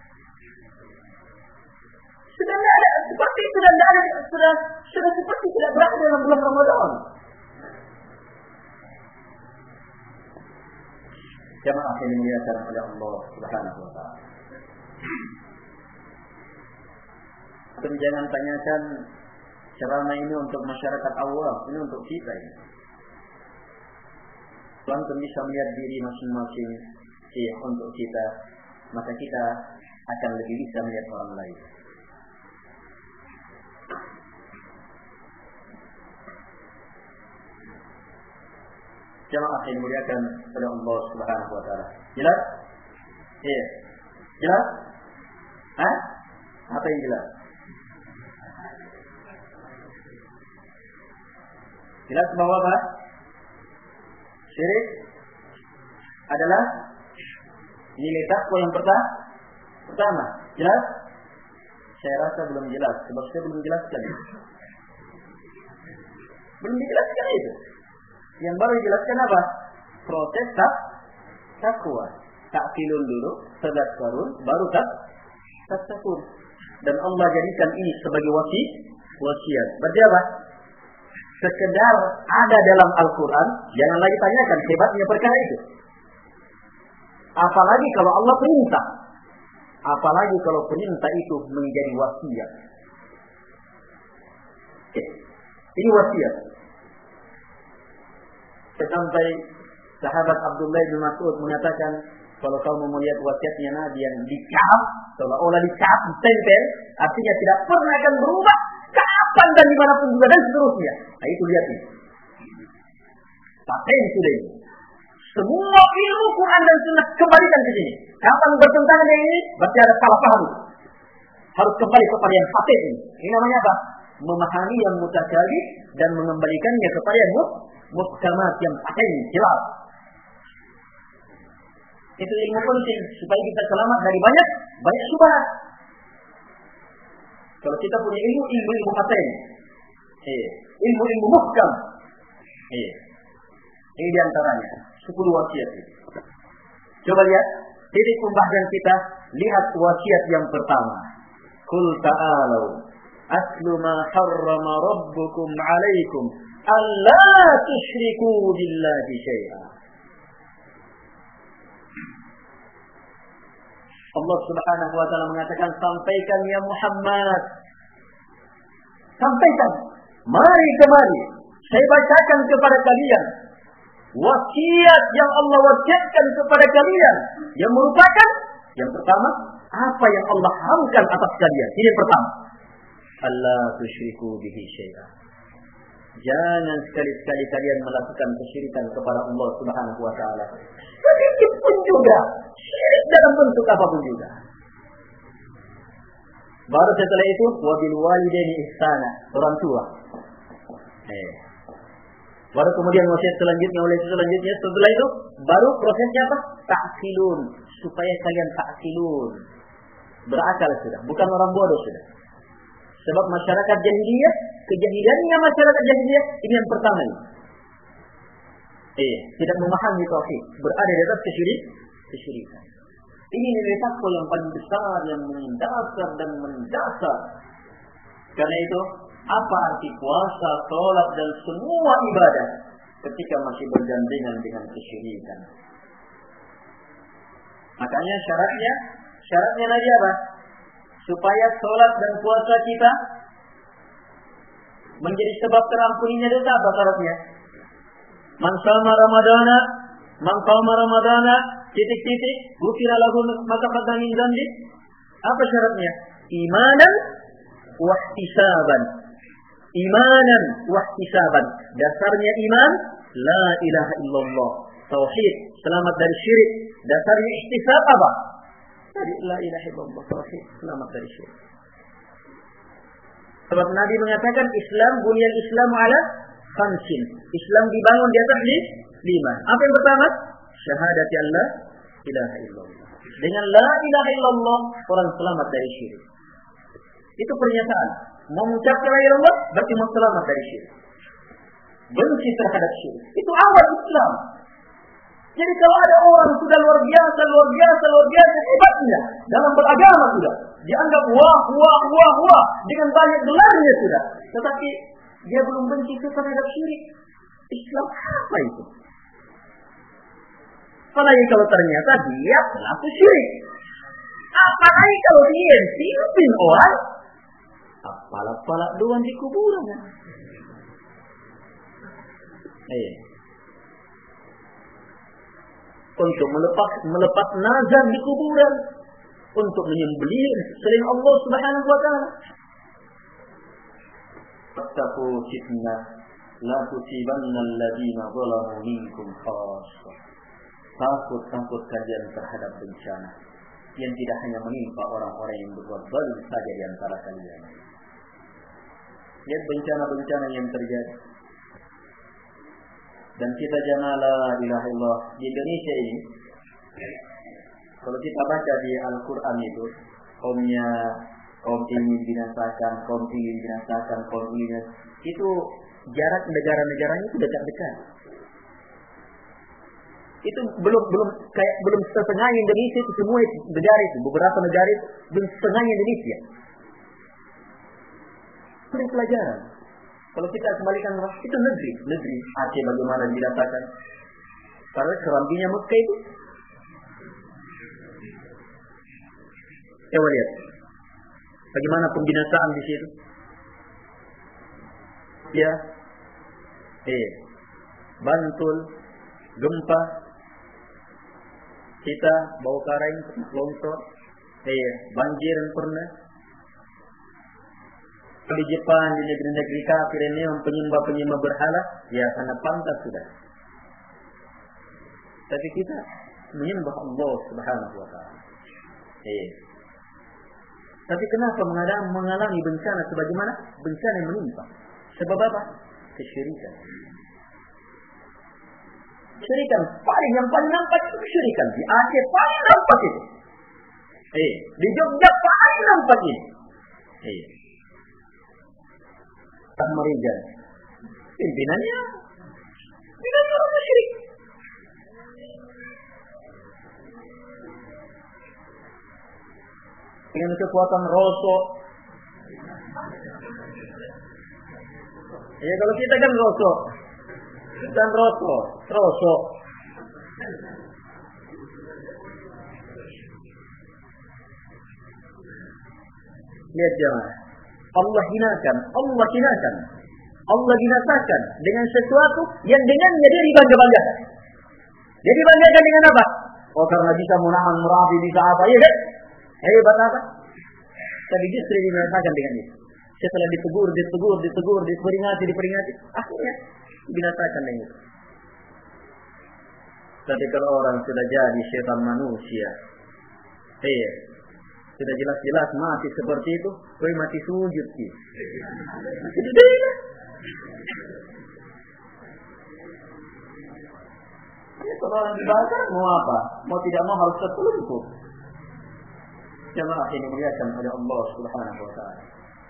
Sudah tidak ada. Seperti sudah tidak ada. Sudah, sudah seperti tidak berada dalam bulan Ramadan. Jamaah yang dimuliakan oleh Allah Subhanahu wa taala. Dan jangan tanyakan ceramah ini untuk masyarakat awam, ini untuk kita ini. Antum bisa melihat diri masing-masing eh, untuk kita, maka kita akan lebih bisa melihat orang lain. Jamaah yang dimuliakan oleh Allah Subhanahu wa taala. Jelas? Iya. Jelas? Hah? Apa yang jelas? Jelas bahwa apa? Syirik adalah nilai takwa yang pertama. Pertama, jelas? Saya rasa belum jelas, sebab saya belum jelaskan itu. Belum dijelaskan itu. Yang baru dijelaskan apa? Proses tak takwa. Takkilun dulu, tadakkarun, baru tak takkun. Dan Allah jadikan ini sebagai wasi, wasiat. Berarti apa? Sekedar ada dalam Al-Quran, jangan lagi tanyakan hebatnya perkara itu. Apalagi kalau Allah perintah. Apalagi kalau perintah itu menjadi wasiat. Ini wasiat. Sampai sahabat Abdullah bin Mas'ud mengatakan, kalau kamu melihat wasiatnya Nabi yang dicap, seolah-olah dicap, ditempel, artinya tidak pernah akan berubah, kapan dan dimanapun juga dan seterusnya. Nah itu lihat ini. Paten sudah ini. Semua ilmu Quran dan Sunnah kembalikan ke sini. Kapan bertentangan dengan ini, berarti ada salah paham. Harus kembali kepada yang paten ini. Ini namanya apa? Memahami yang mutasyabih dan mengembalikannya kepada yang muhkamat yang paten, jelas. Itu ilmu penting supaya kita selamat dari banyak banyak syubhat. Kalau kita punya ilmu ilmu ilmu paten, eh, ilmu ilmu muhkam, eh, ini diantaranya sepuluh wasiat itu. Coba lihat titik pembahasan kita. Lihat wasiat yang pertama. Qul ta'alu atlu ma harrama rabbukum 'alaikum alla tusyriku billahi syai'a. Allah Subhanahu wa taala mengatakan, sampaikan ya Muhammad. Sampaikan. Mari kemari. Saya bacakan kepada kalian wasiat yang Allah wasiatkan kepada kalian, yang merupakan yang pertama, apa yang Allah haramkan atas kalian. Ini yang pertama. Allah tusyriku bihi syai'a. Jangan sekali-sekali kalian melakukan kesyirikan kepada Allah Subhanahu wa taala. Sedikit pun juga. Syirik dalam bentuk apapun juga. Baru setelah itu wabil walidaini ihsana, orang tua. Eh. Baru kemudian wasiat selanjutnya oleh selanjutnya setelah itu baru prosesnya apa? Ta'qilun, supaya kalian ta'qilun. Berakal sudah, bukan orang bodoh sudah. Sebab masyarakat jahiliyah, kejahilannya masyarakat jahiliyah ini yang pertama ini. Eh, tidak memahami tauhid, berada di atas kesyirik, kesyirikan. Ini nilai takwa yang paling besar, yang mendasar dan mendasar. Karena itu, apa arti puasa, sholat dan semua ibadah ketika masih bergandengan dengan kesyirikan? Makanya syaratnya, syaratnya lagi apa? Supaya sholat dan puasa kita menjadi sebab terampuninya dosa, apa syaratnya? Man shoma Ramadana, man qama Ramadana, titik-titik, ghufira lahu ma taqaddama min dzambi. Apa syaratnya? Imanan wa ihtisaban. Imanan wa ihtisaban. Dasarnya iman, la ilaha illallah, tauhid, selamat dari syirik. Dasarnya ihtisab apa? Dari la ilaha illallah, tauhid, selamat dari syirik. Sebab Nabi mengatakan Islam bunyal Islam ala khamsin. Islam dibangun di atas lima. Apa yang pertama? Syahadati Allah ilaha illallah. Dengan la ilaha illallah orang selamat dari syirik. Itu pernyataan. Mau mengucapkan la ilaha illallah berarti mau selamat dari syirik. Benci terhadap syirik. Itu awal Islam. Jadi kalau ada orang sudah luar biasa, luar biasa, luar biasa hebatnya dalam beragama sudah dianggap wah, wah, wah, wah dengan banyak gelarnya sudah, tetapi dia belum benci terhadap syirik. Islam apa itu? Apalagi kalau ternyata dia pelaku syirik. Apalagi kalau dia pimpin orang, apalak-palak doang di kuburan. Eh. Untuk melepas melepas nazar di kuburan, untuk menyembelih selain Allah Subhanahu wa taala. Fattaqu fitnah la tusibanna alladziina zalamu minkum khassah. Takut takut kalian terhadap bencana yang tidak hanya menimpa orang-orang yang berbuat zalim saja di antara kalian. Lihat bencana-bencana yang terjadi. Dan kita jangan la ilaha illallah di Indonesia ini. Kalau kita baca di Al-Quran itu, kaumnya kaum ini binasakan, kaum ini binasakan, kaum ini itu jarak negara-negaranya itu dekat-dekat. Itu belum belum kayak belum setengah Indonesia itu semua itu, negara itu beberapa negara itu belum setengah Indonesia. Itu pelajaran. Kalau kita kembalikan itu negeri, negeri Aceh bagaimana dirasakan? Karena kerambinya Mekah itu. Coba lihat, bagaimana pembinasaan di situ? Ya, eh, Bantul, gempa, kita bau karang, longsor, eh, banjir yang pernah. Di Jepang, di negeri-negeri kafir ini penyembah-penyembah berhala, ya sangat pantas sudah. Tapi kita menyembah Allah Subhanahu wa taala. Eh. Tapi kenapa mengalami, mengalami bencana sebagaimana bencana yang menimpa? Sebab apa? Kesyirikan. Kesyirikan paling yang paling nampak itu kesyirikan. Di Aceh paling nampak itu. Eh, di Jogja paling nampak ini. Eh. Marijan pimpinannya pimpinannya orang musyrik. Dengan kekuatan rosok. Ya kalau kita kan rosok, dan rosok, rosok. Lihat jangan. Allah hinakan, Allah hinakan, Allah binasakan dengan sesuatu yang dengannya dia dibangga-banggakan. Dia dibanggakan dengan apa? Oh karena bisa menahan merapi, bisa apa? Ya kan? Hebat apa? Tapi justru dibinasakan dengan itu. Setelah ditegur, ditegur, ditegur, diperingati, diperingati, akhirnya dibinasakan dengan itu. Tapi kalau orang sudah jadi syaitan manusia, eh, sudah jelas-jelas mati seperti itu, kau mati sujud sih. Itu dia. Ya, kalau orang dibakar mau apa? Mau tidak mau harus tertelungkup. Jemaah ini muliakan oleh Allah Subhanahu wa taala.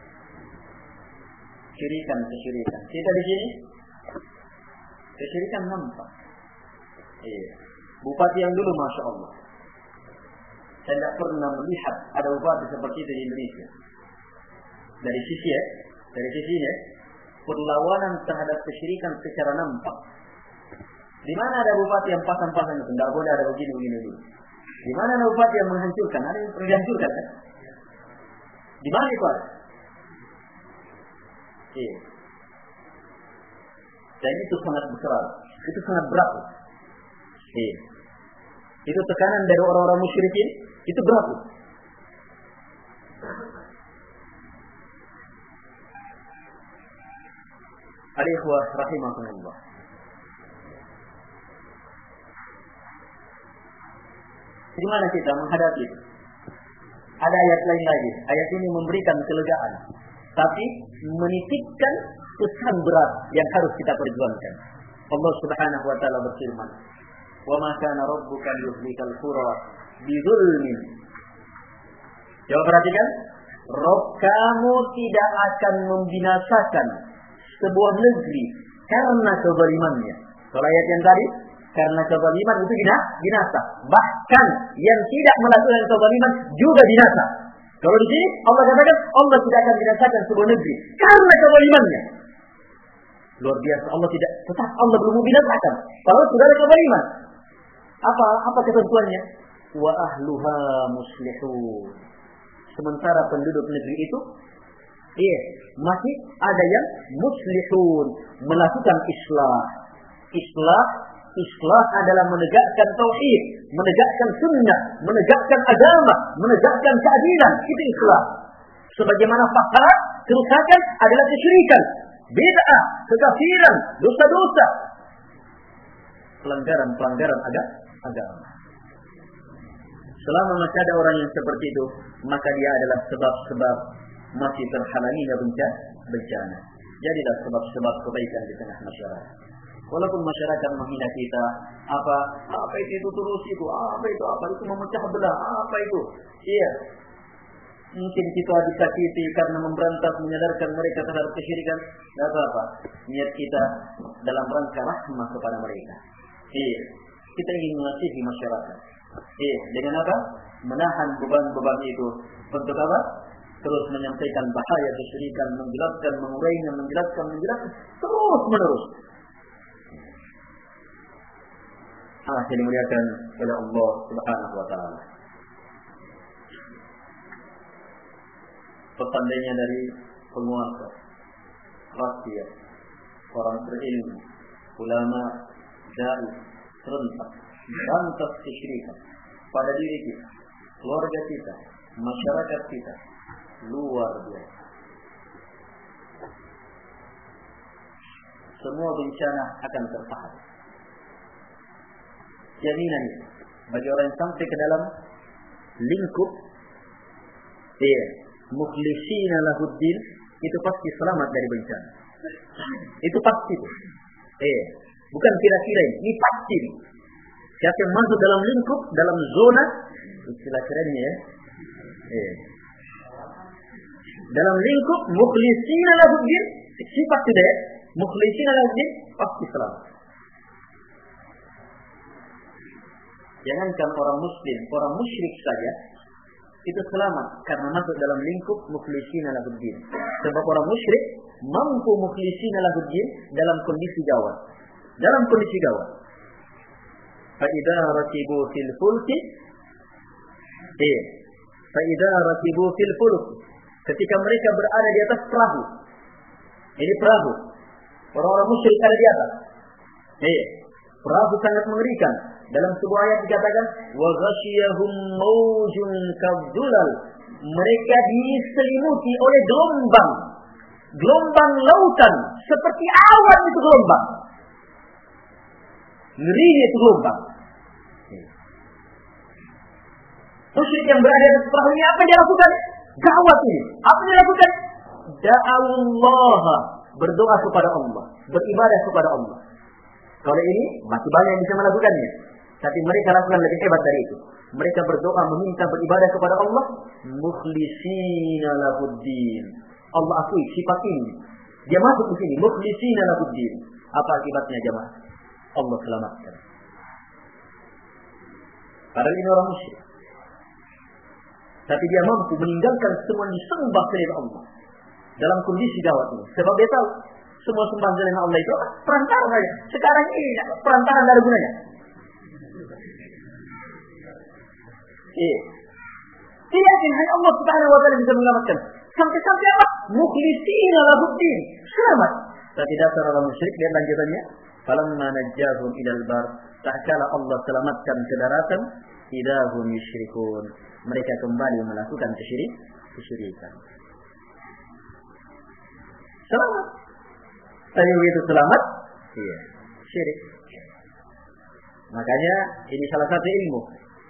Syirikan kesyirikan. Kita di sini kesyirikan nampak. Iya. Bupati yang dulu Masya Allah, saya tidak pernah melihat ada bupati seperti itu di Indonesia. Dari sisi ya, dari sisi ya, perlawanan terhadap kesyirikan secara nampak. Di mana ada bupati yang pasang-pasang itu, tidak boleh ada begini-begini dulu. Di mana ada bupati yang menghancurkan, ada yang menghancurkan kan? Di mana itu ada? Iya. Dan itu sangat besar, itu sangat berat. Iya. Itu tekanan dari orang-orang musyrikin, itu berat. Al-ikhwah rahimahumullah. Gimana kita menghadapi itu? Ada ayat lain lagi. Ayat ini memberikan kelegaan. tapi menitipkan pesan berat yang harus kita perjuangkan. Allah Subhanahu wa taala berfirman, "Wa ma kana rabbuka liyuhlikal qura bidzulmin." Coba perhatikan, Rabb kamu tidak akan membinasakan sebuah negeri karena kezalimannya. Kalau ayat yang tadi, karena kezaliman itu binasa. Bahkan yang tidak melakukan kezaliman juga binasa. Kalau di sini Allah katakan Allah tidak akan binasakan sebuah negeri karena kezalimannya. Luar biasa, Allah tidak, tetap Allah belum membinasakan. Kalau sudah ada kezaliman. Apa apa ketentuannya? Wa ahluha muslihun. Sementara penduduk negeri itu, iya, masih ada yang muslihun, melakukan islah. Islah, islah adalah menegakkan tauhid, menegakkan sunnah, menegakkan agama, menegakkan keadilan. Itu islah. Sebagaimana fakta, kerusakan adalah kesyirikan, bid'ah, kekafiran, dosa-dosa, pelanggaran-pelanggaran agama. Selama masih ada orang yang seperti itu, maka dia adalah sebab-sebab masih terhalanginya bencana. Jadilah sebab-sebab kebaikan di tengah masyarakat. Walaupun masyarakat menghina kita, apa, apa itu, itu terus itu, apa itu, apa itu memecah belah, apa itu, iya. Mungkin kita disakiti karena memberantas, menyadarkan mereka terhadap kesyirikan, tidak apa-apa. Niat kita dalam rangka rahmah kepada mereka. Iya, kita ingin mengasihi masyarakat. Iya, dengan apa? Menahan beban-beban itu. Untuk apa? Terus menyampaikan bahaya kesyirikan, menjelaskan, mengurainya, menjelaskan, menjelaskan, terus menerus. Ah, ini dimuliakan oleh Allah Subhanahu wa taala. Petandanya dari penguasa, rakyat, orang berilmu, ulama, dai, serentak, berantas kesyirikan pada diri kita, keluarga kita, masyarakat kita, luar biasa. Semua bencana akan tertahan. Jaminan bagi orang yang sampai ke dalam lingkup, iya, mukhlishina lahuddin, itu pasti selamat dari bencana. Itu pasti. Eh, bukan kira-kira ini, ini pasti. Siapa yang masuk dalam lingkup, dalam zona, istilah kerennya ya. Eh. Dalam lingkup mukhlishina lahuddin, sifat tidak, mukhlishina lahuddin pasti selamat. Jangankan orang muslim, orang musyrik saja itu selamat karena masuk dalam lingkup mukhlishina lahuddin. Sebab orang musyrik mampu mukhlishina lahuddin dalam kondisi gawat. Dalam kondisi gawat. Fa idza rakibu fil fulki, eh, fa idza rakibu fil fulk, ketika mereka berada di atas perahu. Ini perahu. Orang-orang musyrik ada di atas. Eh, perahu sangat mengerikan. Dalam sebuah ayat dikatakan wa ghasyiyahum mawjun kadzulal, mereka diselimuti oleh gelombang, gelombang lautan seperti awan itu gelombang. Ngerinya itu gelombang. Musyrik yang berada di atas perahu ini apa yang dia lakukan? Gawat ini. Apa yang dia lakukan? Da'allah, berdoa kepada Allah, beribadah kepada Allah. Kalau ini masih banyak yang bisa melakukannya. Tapi mereka lakukan lebih hebat dari itu. Mereka berdoa meminta beribadah kepada Allah mukhlishina lahuddin. Allah akui sifat ini. Dia masuk di sini mukhlishina lahuddin. Apa akibatnya jemaah? Allah selamatkan. Padahal ini orang musyrik. Tapi dia mampu meninggalkan semua yang disembah selain Allah dalam kondisi gawat ini. Sebab dia tahu semua sembah selain Allah itu perantara saja. Sekarang ini perantara tidak ada gunanya. Eh, tidak hanya Allah Subhanahu wa taala bisa menyelamatkan. Sampai-sampai apa? Mukhlishina lahuddin. Selamat. Tapi dasar orang musyrik lihat lanjutannya. Falamma najjahum ilal bar, ta'kala Allah selamatkan ke daratan, idahum yusyrikun. Mereka kembali melakukan kesyirik, kesyirikan. Selamat. Tapi begitu selamat, iya, syirik. Makanya ini salah satu ilmu.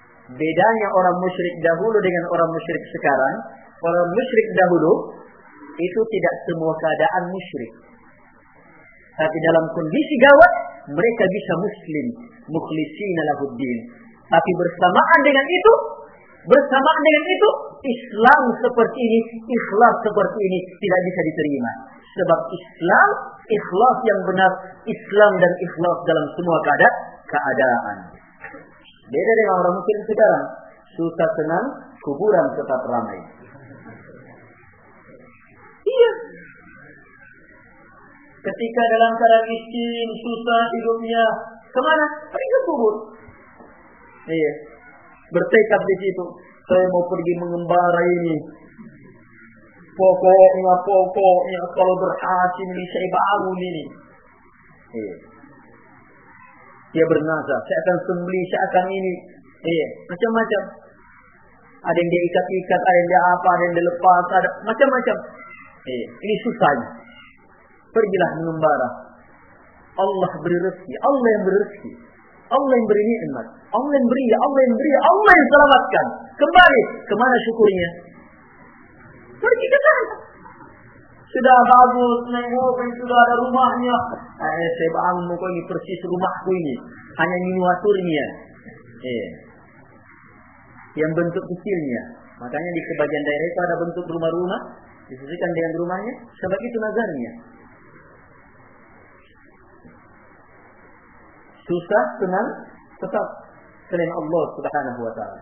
Bedanya orang musyrik dahulu dengan orang musyrik sekarang. Orang musyrik dahulu itu tidak semua keadaan musyrik. Tapi dalam kondisi gawat, mereka bisa muslim, mukhlishina lahuddin. Tapi bersamaan dengan itu, bersamaan dengan itu, Islam seperti ini, ikhlas seperti ini tidak bisa diterima. Sebab Islam, ikhlas yang benar, Islam dan ikhlas dalam semua keadaan, keadaan. Beda dengan orang muslim sekarang, susah senang, kuburan tetap ramai. Iya. Ketika dalam keadaan miskin, susah hidupnya, kemana? Pergi ke kubur. Iya. Bertekad di situ, saya mau pergi mengembara ini. Pokoknya, pokoknya kalau berhasil ini saya bangun ini. Iya. Dia bernazar, saya akan sembelih, saya akan ini. Iya, macam-macam. Ada yang dia ikat-ikat, ada yang dia apa, ada yang dia lepas, ada macam-macam. Iya, ini susahnya. Pergilah mengembara. Allah beri rezeki, Allah yang beri rezeki. Allah yang beri nikmat, Allah yang beri, Allah yang beri, Allah yang selamatkan. Kembali, kemana syukurnya? Pergi ke sana. Sudah bagus, naik mobil, sudah ada rumahnya. Eh, saya bangun kok ini persis rumahku ini. Hanya miniaturnya. Eh. Yang bentuk kecilnya. Makanya di sebagian daerah itu ada bentuk rumah-rumah disesuaikan dengan rumahnya. Sebab itu nazarnya. Susah, senang, tetap selain Allah Subhanahu wa taala.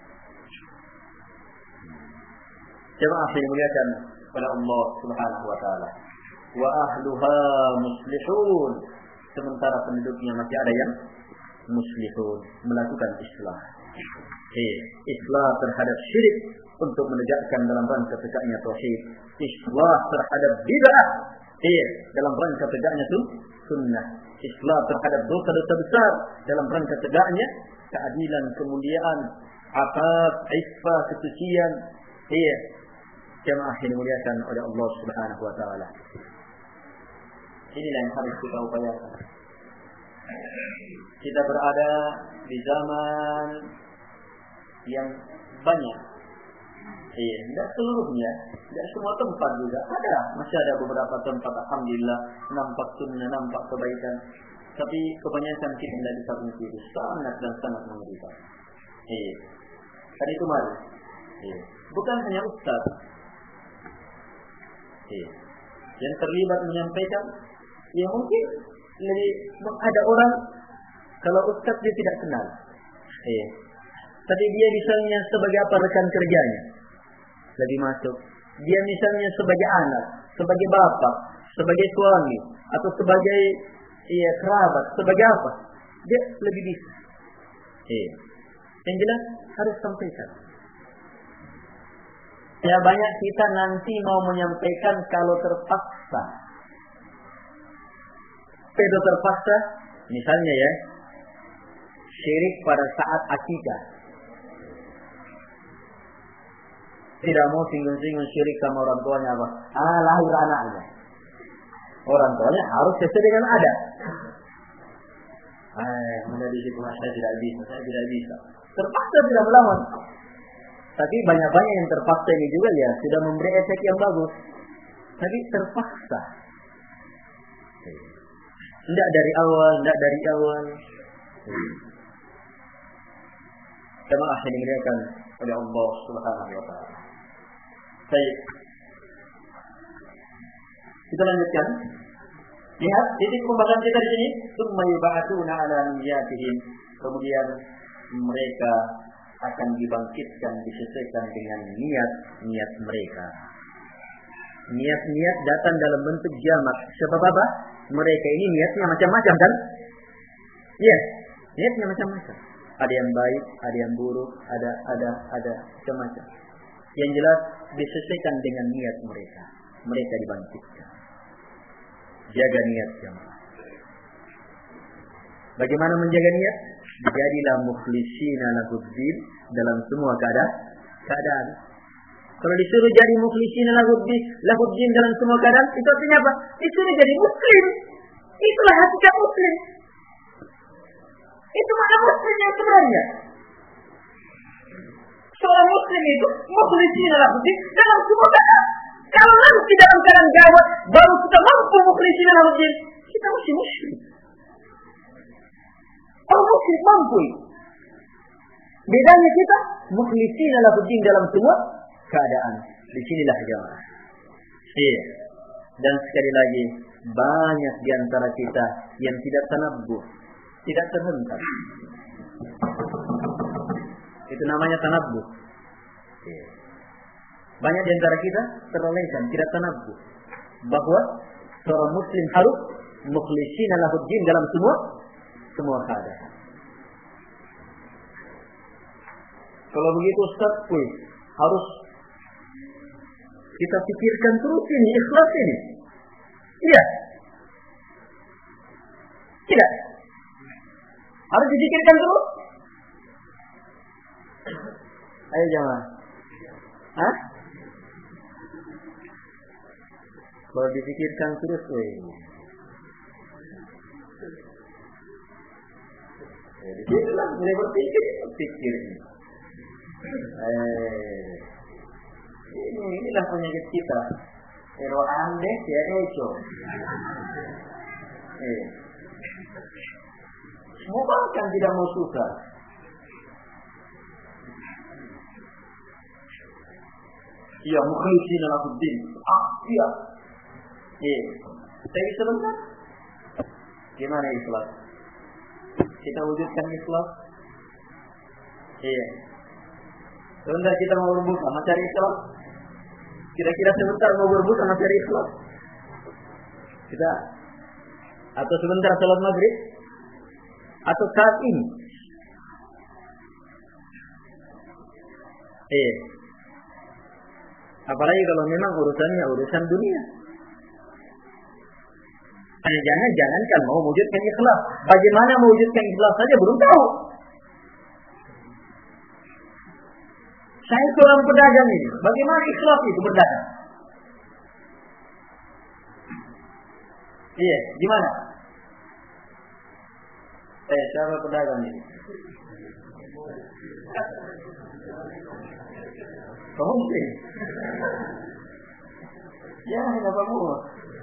Jemaah yang dimuliakan oleh Allah Subhanahu wa taala. Wa ahluha muslihun. Sementara penduduknya masih ada yang muslihun, melakukan islah. Eh, islah terhadap syirik untuk menegakkan dalam rangka tegaknya tauhid. Islah terhadap bid'ah. Eh, dalam rangka tegaknya itu sunnah. Islah terhadap dosa-dosa besar dalam rangka tegaknya keadilan, kemuliaan, afaf, iffah, kesucian. Eh, jemaah yang dimuliakan oleh Allah Subhanahu wa taala. Inilah yang harus kita upayakan. Kita berada di zaman yang banyak. Iya, tidak seluruhnya, tidak semua tempat juga. Ada, masih ada beberapa tempat alhamdulillah nampak sunnah, nampak kebaikan. Tapi kebanyakan kita tidak bisa mengikuti, sangat dan sangat mengerikan. Iya. Tadi kemarin. Iya. Bukan hanya ustaz. Iya. Yang terlibat menyampaikan, ya mungkin lebih ada orang kalau ustaz dia tidak kenal. Iya. Tapi dia misalnya sebagai apa rekan kerjanya lagi masuk. Dia misalnya sebagai anak, sebagai bapak, sebagai suami, atau sebagai iya kerabat, sebagai apa? Dia lebih bisa. Iya. Yang jelas harus sampaikan. Ya banyak kita nanti mau menyampaikan kalau terpaksa. Pedo terpaksa, misalnya ya, syirik pada saat akidah. Tidak mau singgung-singgung syirik sama orang tuanya apa? Ah, lahir anaknya. Orang tuanya harus sesuai dengan adat. Eh, mana di situ saya tidak bisa, saya tidak bisa. Terpaksa tidak melawan. Tapi banyak-banyak yang terpaksa ini juga ya sudah memberi efek yang bagus. Tapi terpaksa. Tidak dari awal, tidak dari awal. Jemaah yang dimuliakan oleh Allah Subhanahu wa taala. Baik. Kita lanjutkan. Lihat titik pembahasan kita di sini. Tsumma yub'atsuna 'ala niyyatihim. Kemudian mereka akan dibangkitkan disesuaikan dengan niat-niat mereka. Niat-niat datang dalam bentuk jamak. Sebab apa? Mereka ini niatnya macam-macam kan? Iya, yes, niatnya macam-macam. Ada yang baik, ada yang buruk, ada ada ada macam-macam. Yang jelas disesuaikan dengan niat mereka. Mereka dibangkitkan. Jaga niat jemaah. Bagaimana menjaga niat? Jadilah mukhlishina lahuddin dalam semua keadaan. keadaan. Kalau disuruh jadi mukhlishina lahuddin, lahuddin dalam semua keadaan, itu artinya apa? Disuruh jadi muslim. Itulah hakikat muslim. Itu mana muslim yang sebenarnya? Seorang muslim itu mukhlishina lahuddin dalam semua keadaan. Kalau nanti dalam keadaan gawat baru kita mampu mukhlishina lahuddin, kita masih musyrik. Orang musyrik mampu. Bedanya kita mukhlishina lahuddin dalam semua keadaan. Di sinilah jamaah. Iya. Dan sekali lagi, banyak di antara kita yang tidak tanabbuh, tidak terhentak. Itu namanya tanabbuh. Iya. Banyak di antara kita terlelehkan, tidak tanabbuh bahwa seorang muslim harus mukhlishina lahuddin dalam semua semua keadaan. Kalau begitu Ustaz, wih, harus kita pikirkan terus ini, ikhlas ini. Iya. Tidak. Harus dipikirkan terus. Ayo jamaah. Hah? Kalau dipikirkan terus, weh. Ya, di sini lah mulai berpikir, berpikir. Eh, ini inilah penyakit kita. Ero ande, ya eco. Eh, semua kan tidak mau suka. Iya, mukhlishina lahuddin. Ah, iya. Eh, tapi sebentar. Gimana ikhlas? Kita wujudkan ikhlas. Iya. Sebentar kita mau berbuka, sama cari ikhlas. Kira-kira sebentar mau berbuka, sama cari ikhlas. Kita atau sebentar salat maghrib atau saat ini. Eh. Apalagi kalau memang urusannya urusan dunia. Jangan jangankan mau mewujudkan ikhlas. Bagaimana mewujudkan ikhlas saja belum tahu. Saya seorang pedagang ini. Bagaimana ikhlas itu berdagang? Iya, gimana? Eh, siapa pedagang ini? Kamu sih? Ya, kenapa mau?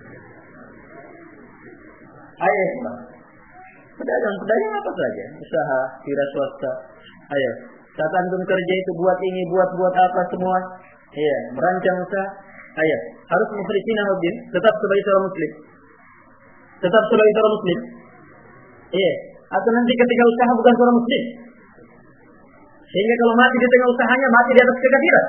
Ayo, Bang. Pedagang-pedagang apa saja? Usaha, wira swasta. Ayo. Saat antum kerja itu buat ini, buat-buat apa semua. Iya, merancang usaha. Ayo. Harus mukhlishina lahuddin, tetap sebagai seorang muslim. Tetap sebagai seorang muslim. Iya. Atau nanti ketika usaha bukan seorang muslim. Sehingga kalau mati di tengah usahanya, mati di atas kekafiran.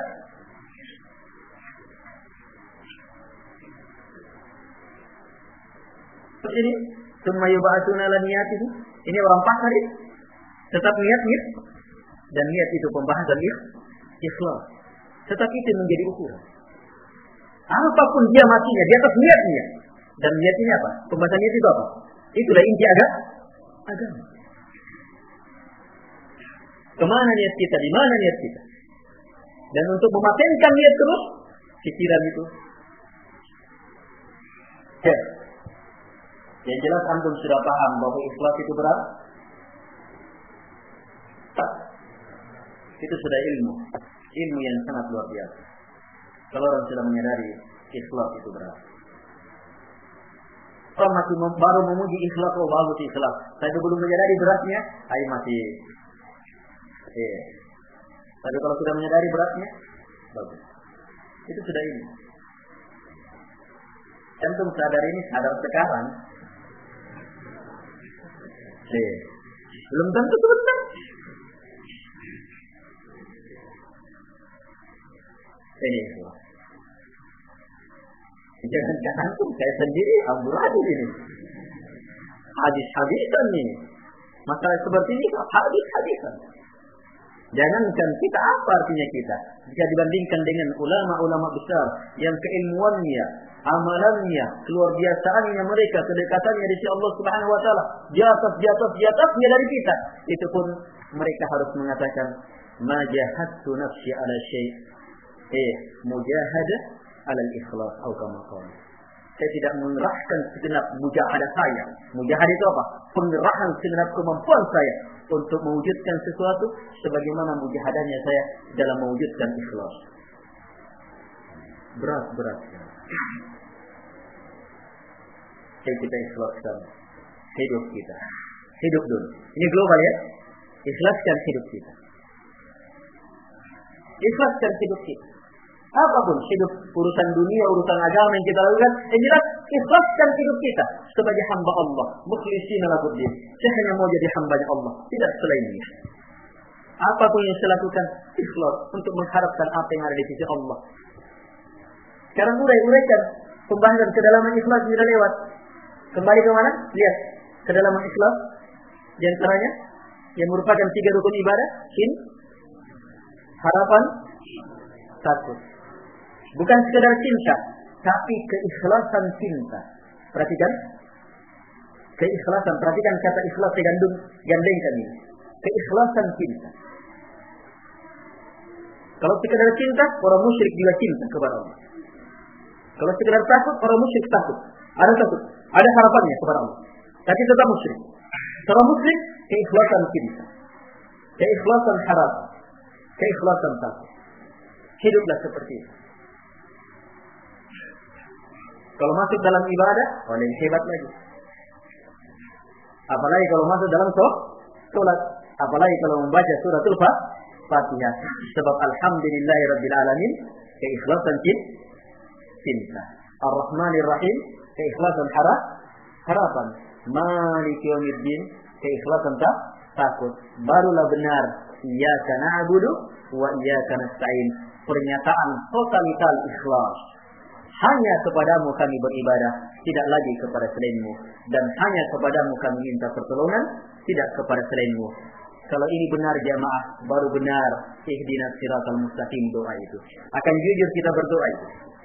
Seperti ini. Tsumma yub'atsuna ala niyatihi. Ini orang pasar ini. Tetap niat-niat. Dan niat itu pembahasan ikhlas. Tetapi itu menjadi ukuran. Apapun dia matinya, di atas niatnya. Dan niat ini apa? Pembahasan niat itu apa? Itulah inti agama. Agama. Kemana niat kita? Di mana niat kita? Dan untuk mematenkan niat terus, pikiran itu. Ya. Yang jelas antum sudah paham bahwa ikhlas itu berat. Tak. Itu sudah ilmu. Ilmu yang sangat luar biasa. Kalau orang sudah menyadari ikhlas itu berat. Orang masih baru memuji ikhlas, oh bagus ikhlas. Saya belum menyadari beratnya, saya masih. Eh. Tapi kalau sudah menyadari beratnya, bagus. Itu sudah ilmu. Antum sadar ini sadar sekarang. Eh. Belum tentu sebentar. Ini ikhlas. Jangan-jangan pun saya sendiri amburadul ini. Hadis-hadisan ini. Masalah seperti ini hadis-hadisan. Jangankan kita, apa artinya kita? Jika dibandingkan dengan ulama-ulama besar yang keilmuannya, amalannya, keluar biasaannya mereka, kedekatannya di sisi Allah Subhanahu wa taala, di atas di atas di atasnya dari kita. Itu pun mereka harus mengatakan majahadtu nafsi ala syai'. Eh, mujahadah ala al-ikhlas atau kama qala. Saya tidak mengerahkan segenap mujahadah saya. Mujahadah itu apa? Pengerahan segenap kemampuan saya untuk mewujudkan sesuatu sebagaimana mujahadahnya saya dalam mewujudkan ikhlas. berat-berat. Jadi kita ikhlaskan hidup kita. Hidup dulu. Ini global ya. Ikhlaskan hidup kita. Ikhlaskan hidup kita. Apapun hidup, urusan dunia, urusan agama yang kita lakukan, yang jelas ikhlaskan hidup kita sebagai hamba Allah, mukhlishina lahuddin. Saya hanya mau jadi hamba-Nya Allah, tidak selainnya. Apapun yang saya lakukan, ikhlas untuk mengharapkan apa yang ada di sisi Allah. Sekarang urai-uraikan pembahasan kedalaman ikhlas sudah lewat. Kembali ke mana? Lihat kedalaman ikhlas. Di antaranya yang merupakan tiga rukun ibadah, sin, harapan, takut. Bukan sekedar cinta, tapi keikhlasan cinta. Perhatikan. Keikhlasan, perhatikan kata ikhlas digandung, gandengkan ini. Keikhlasan cinta. Kalau sekedar cinta, orang musyrik juga cinta kepada Allah. Kalau sekedar takut, orang musyrik takut. Ada takut, ada harapannya kepada Allah. Tapi tetap musyrik. Orang musyrik, keikhlasan cinta. Keikhlasan harapan. Keikhlasan takut. Hiduplah seperti itu. Kalau masuk dalam ibadah, oleh hebat lagi. Apalagi kalau masuk dalam sholat, apalagi kalau membaca suratul Fatihah. Sebab alhamdulillahirabbil alamin, keikhlasan cinta. Ar-Rahmanir Rahim, keikhlasan harap, harapan. Maliki yaumiddin, keikhlasan tak takut. Barulah benar iyyaka na'budu wa iyyaka nasta'in. Pernyataan totalitas ikhlas. Hanya kepadamu kami beribadah, tidak lagi kepada selainmu. Dan hanya kepadamu kami minta pertolongan, tidak kepada selainmu. Kalau ini benar jamaah, baru benar ihdinas siratal mustaqim doa itu. Akan jujur kita berdoa itu.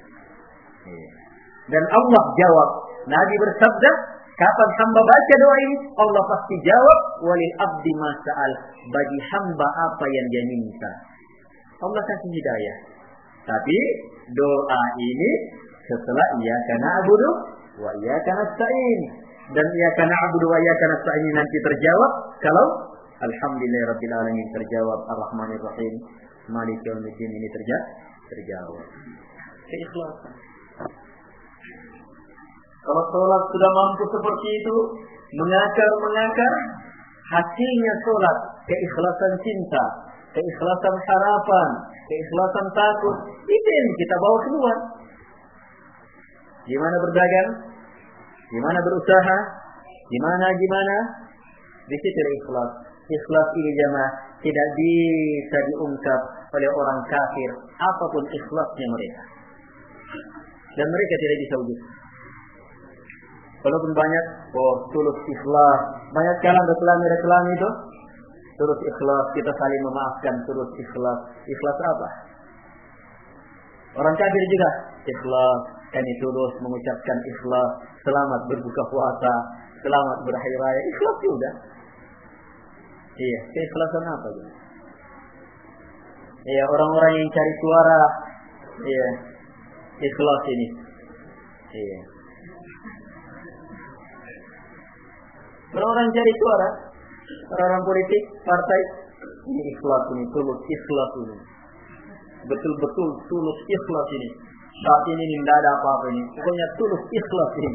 Dan Allah jawab. Nabi bersabda, kapan hamba baca doa ini, Allah pasti jawab, walil abdi ma sa'al, bagi hamba apa yang dia minta. Allah kasih hidayah. Tapi doa ini setelah iyyaka na'budu wa iyyaka nasta'in, dan iyyaka na'budu wa iyyaka nasta'in nanti terjawab kalau alhamdulillahirabbil alamin terjawab, ar-rahmanir rahim, maliki yaumiddin ini terjawab terjawab. Keikhlasan. Kalau sholat sudah mampu seperti itu, mengakar-mengakar, hasilnya sholat keikhlasan cinta, keikhlasan harapan, keikhlasan takut, itu yang kita bawa keluar. Gimana berdagang, gimana berusaha, gimana gimana, di situ ikhlas. Ikhlas ini jemaah tidak bisa diungkap oleh orang kafir, apapun ikhlasnya mereka, dan mereka tidak bisa wujud. Walaupun banyak, oh tulus ikhlas, banyak kalangan reklame-reklame itu, tulus ikhlas, kita saling memaafkan, tulus ikhlas. Ikhlas apa? Orang kafir juga ikhlas, kami tulus mengucapkan ikhlas, selamat berbuka puasa, selamat berakhir raya, ikhlas juga. Iya, keikhlasan apa juga? Iya, orang-orang yang cari suara, iya, ikhlas ini. Iya. Orang-orang cari suara, orang-orang politik, partai, ini ikhlas ini, tulus ikhlas ini. Betul-betul tulus ikhlas ini. Saat ini tidak ada apa-apa ini. Pokoknya tulus ikhlas ini.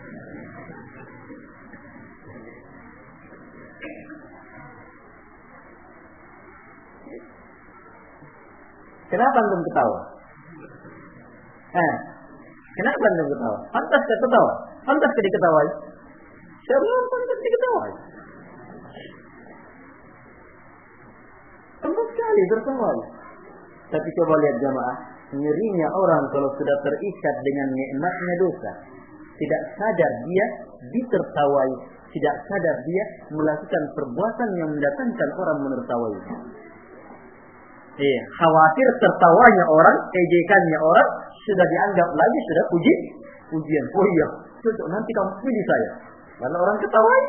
Kenapa antum ketawa? Eh, kenapa antum ketawa? Pantas ke ketawa? Pantas ke diketawai? Siapa pantas diketawai? Pantas sekali tertawai. Tapi coba lihat jamaah, ngerinya orang kalau sudah terikat dengan nikmatnya dosa, tidak sadar dia ditertawai, tidak sadar dia melakukan perbuatan yang mendatangkan orang menertawai. Iya, khawatir tertawanya orang, ejekannya orang sudah dianggap lagi sudah puji, pujian. Oh iya, cocok nanti kamu puji saya. Karena orang ketawai.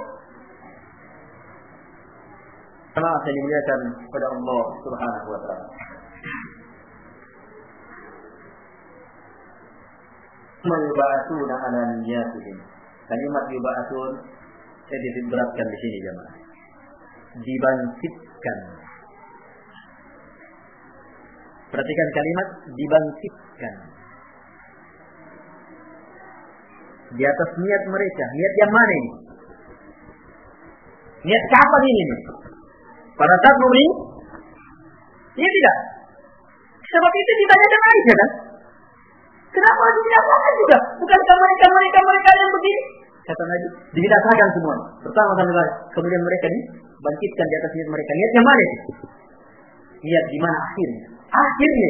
Karena saya dimuliakan kepada Allah Subhanahu wa taala. Yub'atsuna 'ala niyyatihim. Kalimat yub'atsun saya diberatkan di sini jemaah. Dibangkitkan. Perhatikan kalimat dibangkitkan. di atas niat mereka. Niat yang mana ini? Niat kapan ini nih? Pada saat memberi? Iya tidak? Sebab itu ditanyakan Aisyah kan? Kenapa harus dibinasakan juga? Bukankah mereka mereka mereka yang begini? Kata Nabi, dibinasakan semua. Pertama kali, kemudian mereka dibangkitkan di atas niat mereka. Niatnya mana? Niat di mana akhirnya? Akhirnya.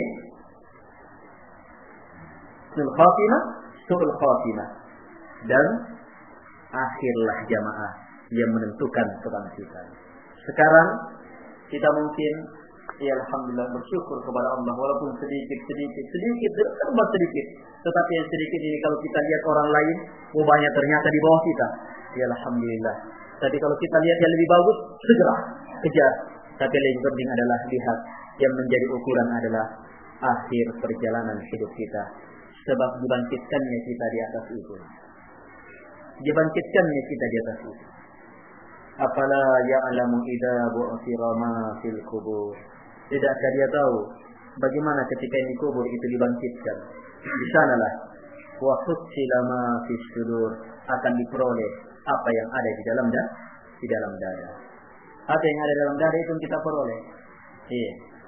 Sul khatimah, sul khatimah. Dan akhirlah jamaah yang menentukan kebangkitan. Sekarang kita mungkin ya alhamdulillah bersyukur kepada Allah walaupun sedikit sedikit sedikit tambah sedikit, tetapi yang sedikit ini kalau kita lihat orang lain, oh banyak ternyata di bawah kita. Ya alhamdulillah. Tapi kalau kita lihat yang lebih bagus, segera kejar. Tapi yang lebih penting adalah lihat yang menjadi ukuran adalah akhir perjalanan hidup kita. Sebab dibangkitkannya kita di atas itu. Dibangkitkannya kita di atas itu. Apala ya'lamu idza bu'thira ma fil qubur. Tidakkah dia tahu bagaimana ketika yang dikubur itu dibangkitkan? Di sanalah wa hussila ma fis sudur, akan diperoleh apa yang ada di dalam dada, di dalam dada. Apa yang ada dalam dada itu kita peroleh. Iya.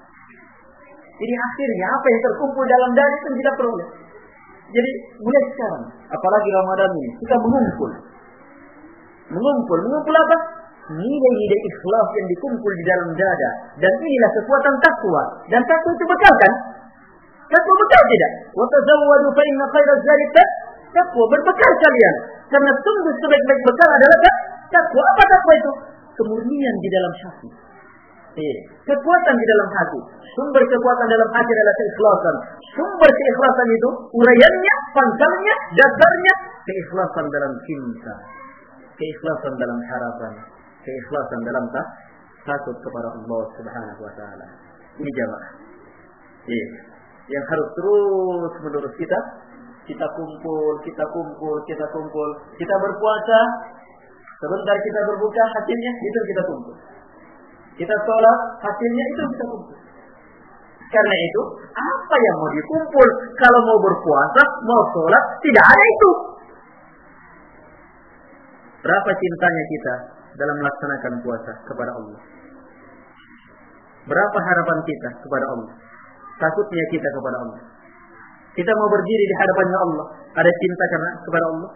Jadi akhirnya apa yang terkumpul dalam dada itu kita peroleh. Jadi mulai sekarang, apalagi Ramadan ini, kita mengumpul. Mengumpul, mengumpul apa? Nilai-nilai ikhlas yang dikumpul di dalam dada. Dan inilah kekuatan takwa. Dan takwa itu bekal kan? Takwa bekal tidak? Wa tazawwadu fa inna khairaz zadi takwa, berbekal kalian. Karena sungguh sebaik-baik bekal adalah takwa. Apa takwa itu? Kemurnian di dalam hati. Eh, kekuatan di dalam hati. Sumber kekuatan dalam hati adalah keikhlasan. Sumber keikhlasan itu uraiannya, pangkalnya, dasarnya keikhlasan dalam cinta, keikhlasan dalam harapan, keikhlasan dalam tak takut kepada Allah Subhanahu wa taala. Ini jamaah. Eh, yang harus terus menerus kita kita kumpul, kita kumpul, kita kumpul, kita berpuasa, sebentar kita berbuka, hasilnya itu kita kumpul. Kita sholat, hasilnya itu kita kumpul. Karena itu, apa yang mau dikumpul? Kalau mau berpuasa, mau sholat, tidak ada itu. Berapa cintanya kita dalam melaksanakan puasa kepada Allah? Berapa harapan kita kepada Allah? Takutnya kita kepada Allah. Kita mau berdiri di hadapannya Allah, ada cinta karena kepada Allah.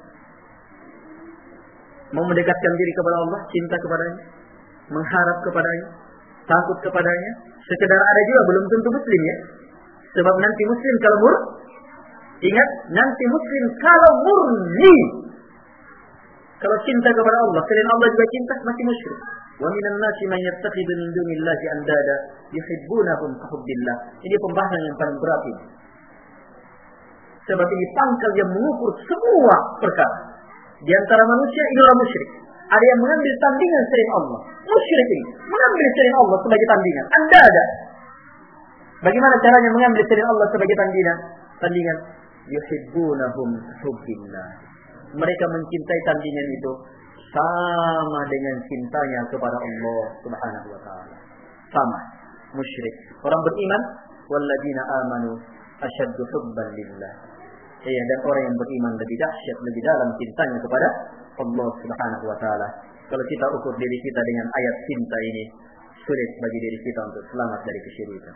Mau mendekatkan diri kepada Allah, cinta kepadanya, mengharap kepadanya, takut kepadanya. Sekedar ada juga belum tentu muslim ya. Sebab nanti muslim kalau mur, ingat nanti muslim kalau murni, kalau cinta kepada Allah, selain Allah juga cinta, masih musyrik. Wa minan nasi man yattakhidhu min dunillahi andada yuhibbunahum ka hubbillah. Ini pembahasan yang paling berat ini. Sebab ini pangkal yang mengukur semua perkara. Di antara manusia idola musyrik. Ada yang mengambil tandingan selain Allah. Musyrik ini mengambil selain Allah sebagai tandingan. Anda ada. Bagaimana caranya mengambil selain Allah sebagai tandingan? Tandingan. Yuhibbunahum hubbillah. Mereka mencintai tandingan itu sama dengan cintanya kepada Allah Subhanahu wa taala. Sama. Musyrik. Orang beriman, walladzina amanu asyaddu hubban lillah. Iya, dan orang yang beriman lebih dahsyat, lebih dalam cintanya kepada Allah Subhanahu wa taala. Kalau kita ukur diri kita dengan ayat cinta ini, sulit bagi diri kita untuk selamat dari kesyirikan.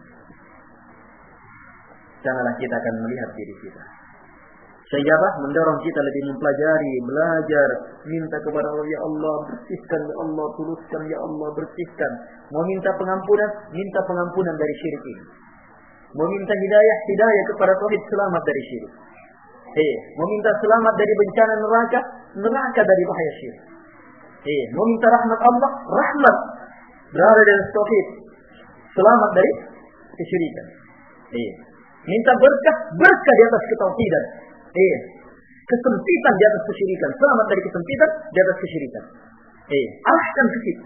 Janganlah kita akan melihat diri kita. Sehingga apa? Mendorong kita lebih mempelajari, belajar, minta kepada Allah, ya Allah, bersihkan, ya Allah, tuluskan, ya Allah, bersihkan. Mau minta pengampunan, minta pengampunan dari syirik ini. Mau minta hidayah, hidayah kepada tauhid, selamat dari syirik. Eh, mau minta selamat dari bencana neraka, neraka dari bahaya syirik. Eh, mau minta rahmat Allah, rahmat berada dari tauhid, selamat dari kesyirikan. Eh, minta berkah, berkah di atas ketauhidan. Eh, kesempitan di atas kesyirikan, selamat dari kesempitan di atas kesyirikan. Eh, arahkan ke situ.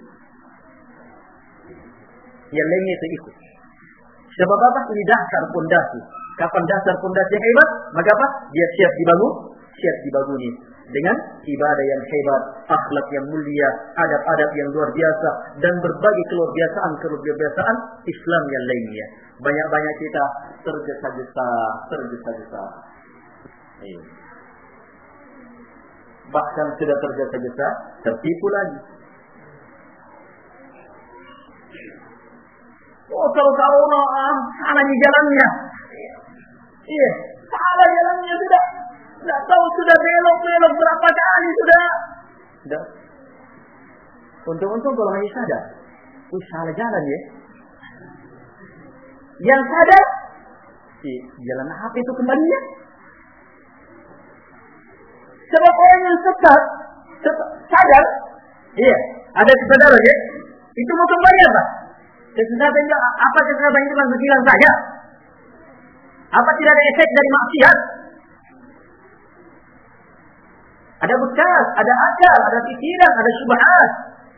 Yang lainnya itu ikut. Sebab apa? Ini dasar pondasi. Kapan dasar pondasi yang hebat? Maka apa? Dia siap dibangun, siap dibanguni dengan ibadah yang hebat, akhlak yang mulia, adab-adab yang luar biasa, dan berbagai keluar biasaan keluar biasaan Islam yang lainnya. Banyak-banyak kita tergesa-gesa, tergesa-gesa. bahkan sudah tergesa-gesa tertipu lagi. Oh, kalau tahu ah, salah di jalannya. Iya, salah jalannya sudah. Tidak tahu sudah belok-belok berapa kali sudah. Sudah. Untung-untung kalau masih sadar. Wih, salah jalan ya. Yang sadar, iya, jalan apa itu kembalinya? Sebab orang yang sesat, sadar, iya, ada kesadaran ya. Itu mau kembali apa? Kesesatan itu, apa kesesatan itu kan hilang saja? Apa tidak ada efek dari maksiat? Ada bekas, ada akal, ada pikiran, ada syubhat.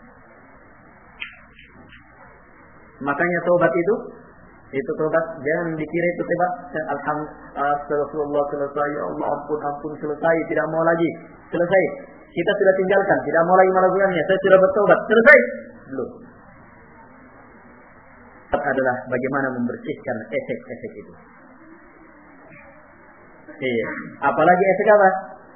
Makanya taubat itu, itu taubat jangan dikira itu taubat. Alhamdulillah, astagfirullah, selesai, ya Allah ampun ampun selesai, tidak mau lagi, selesai. Kita sudah tinggalkan, tidak mau lagi melakukannya. Saya sudah bertaubat, selesai. Belum. Adalah bagaimana membersihkan efek-efek itu. Iya. Apalagi efek apa?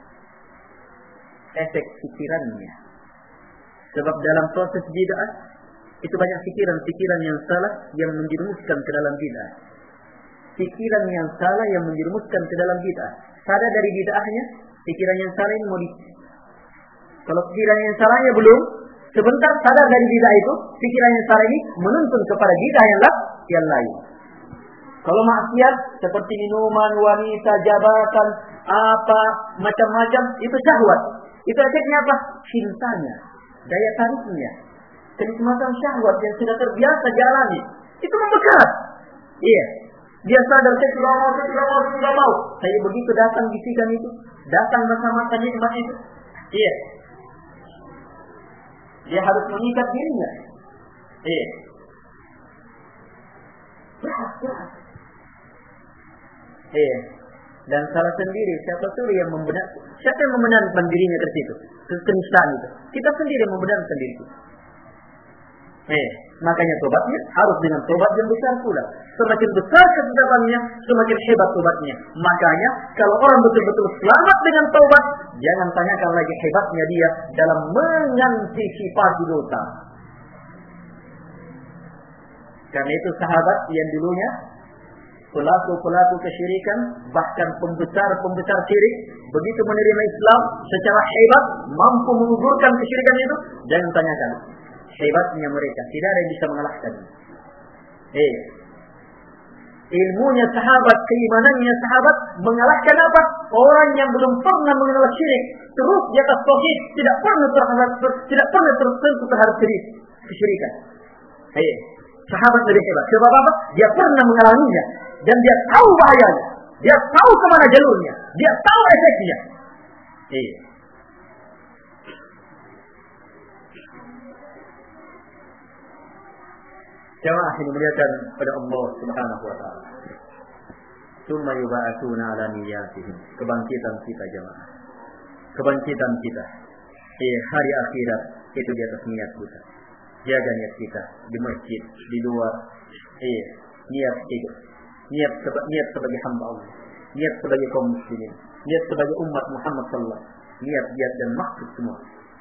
Efek pikirannya. Sebab dalam proses bid'ah itu banyak pikiran-pikiran yang salah yang menjerumuskan ke dalam bid'ah. Pikiran yang salah yang menjerumuskan ke dalam bid'ah. Sadar dari bid'ahnya, pikiran yang salah ini mau di... Kalau pikiran yang salahnya belum, sebentar sadar dari bid'ah itu, pikiran yang salah ini menuntun kepada bid'ah yang, yang lain. Kalau maksiat seperti minuman, wanita, jabatan, apa macam-macam itu syahwat. Itu efeknya apa? Cintanya, daya tariknya, kenikmatan syahwat yang sudah terbiasa jalani. Itu membekas. Iya. Dia sadar saya tidak mau, saya tidak mau, saya tidak mau. Saya begitu datang bisikan itu, datang bersama nikmat itu. Iya. Dia harus mengikat dirinya. Iya. Iya. Dan salah sendiri siapa sendiri yang membenar, siapa yang membenarkan dirinya ke situ, ke kenistaan itu. Kita sendiri membenarkan diri kita. Eh, makanya tobatnya harus dengan tobat yang besar pula. Semakin besar kesesatan, semakin hebat tobatnya. Makanya kalau orang betul-betul selamat dengan tobat, jangan tanyakan lagi hebatnya dia dalam mengantisipasi dosa. Karena itu sahabat yang dulunya pelaku-pelaku kesyirikan, bahkan pembesar-pembesar syirik, begitu menerima Islam secara hebat, mampu menggugurkan kesyirikan itu, jangan tanyakan hebatnya mereka, tidak ada yang bisa mengalahkan. Eh, ilmunya sahabat, keimanannya sahabat mengalahkan apa? Orang yang belum pernah mengenal syirik, terus di atas tauhid, tidak pernah terhadap, tidak pernah tersentuh terhadap syirik, kesyirikan. Eh, sahabat lebih hebat. Sebab apa? Dia pernah mengalaminya dan dia tahu bahayanya, dia tahu kemana jalurnya, dia tahu efeknya. Eh. Jamaah yang dimuliakan pada Allah Subhanahu wa taala. Tsumma yub'atsuna 'ala niyyatihim. Kebangkitan kita jamaah. Kebangkitan kita di hari akhirat itu di atas niat kita. Jaga niat kita di masjid, di luar. Eh, niat itu. Niat sebagai niat sebagai hamba Allah. Niat sebagai kaum muslimin. Niat sebagai umat Muhammad sallallahu alaihi wasallam. Niat, niat dan maksud semua.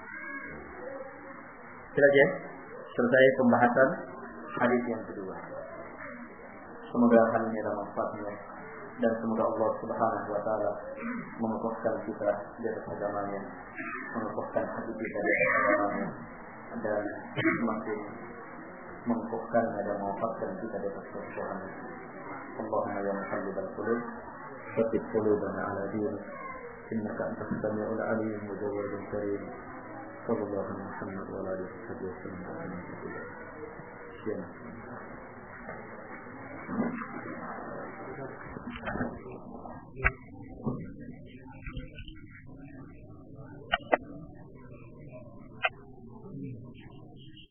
Selesai? Selesai pembahasan hadis yang kedua. Semoga hal ini ada manfaatnya dan semoga Allah Subhanahu wa taala mengukuhkan kita di atas agamanya, mengukuhkan hati kita di atas agamanya, dan semakin mengukuhkan dan mewafatkan kita di atas kesucian. Allahumma ya muqallibal qulub, tsabbit qulubana ala dinik, innaka antas samiul alim wa jawwadul karim. Sallallahu alaihi Muhammad wa ala alihi wa sahbihi. Thank you.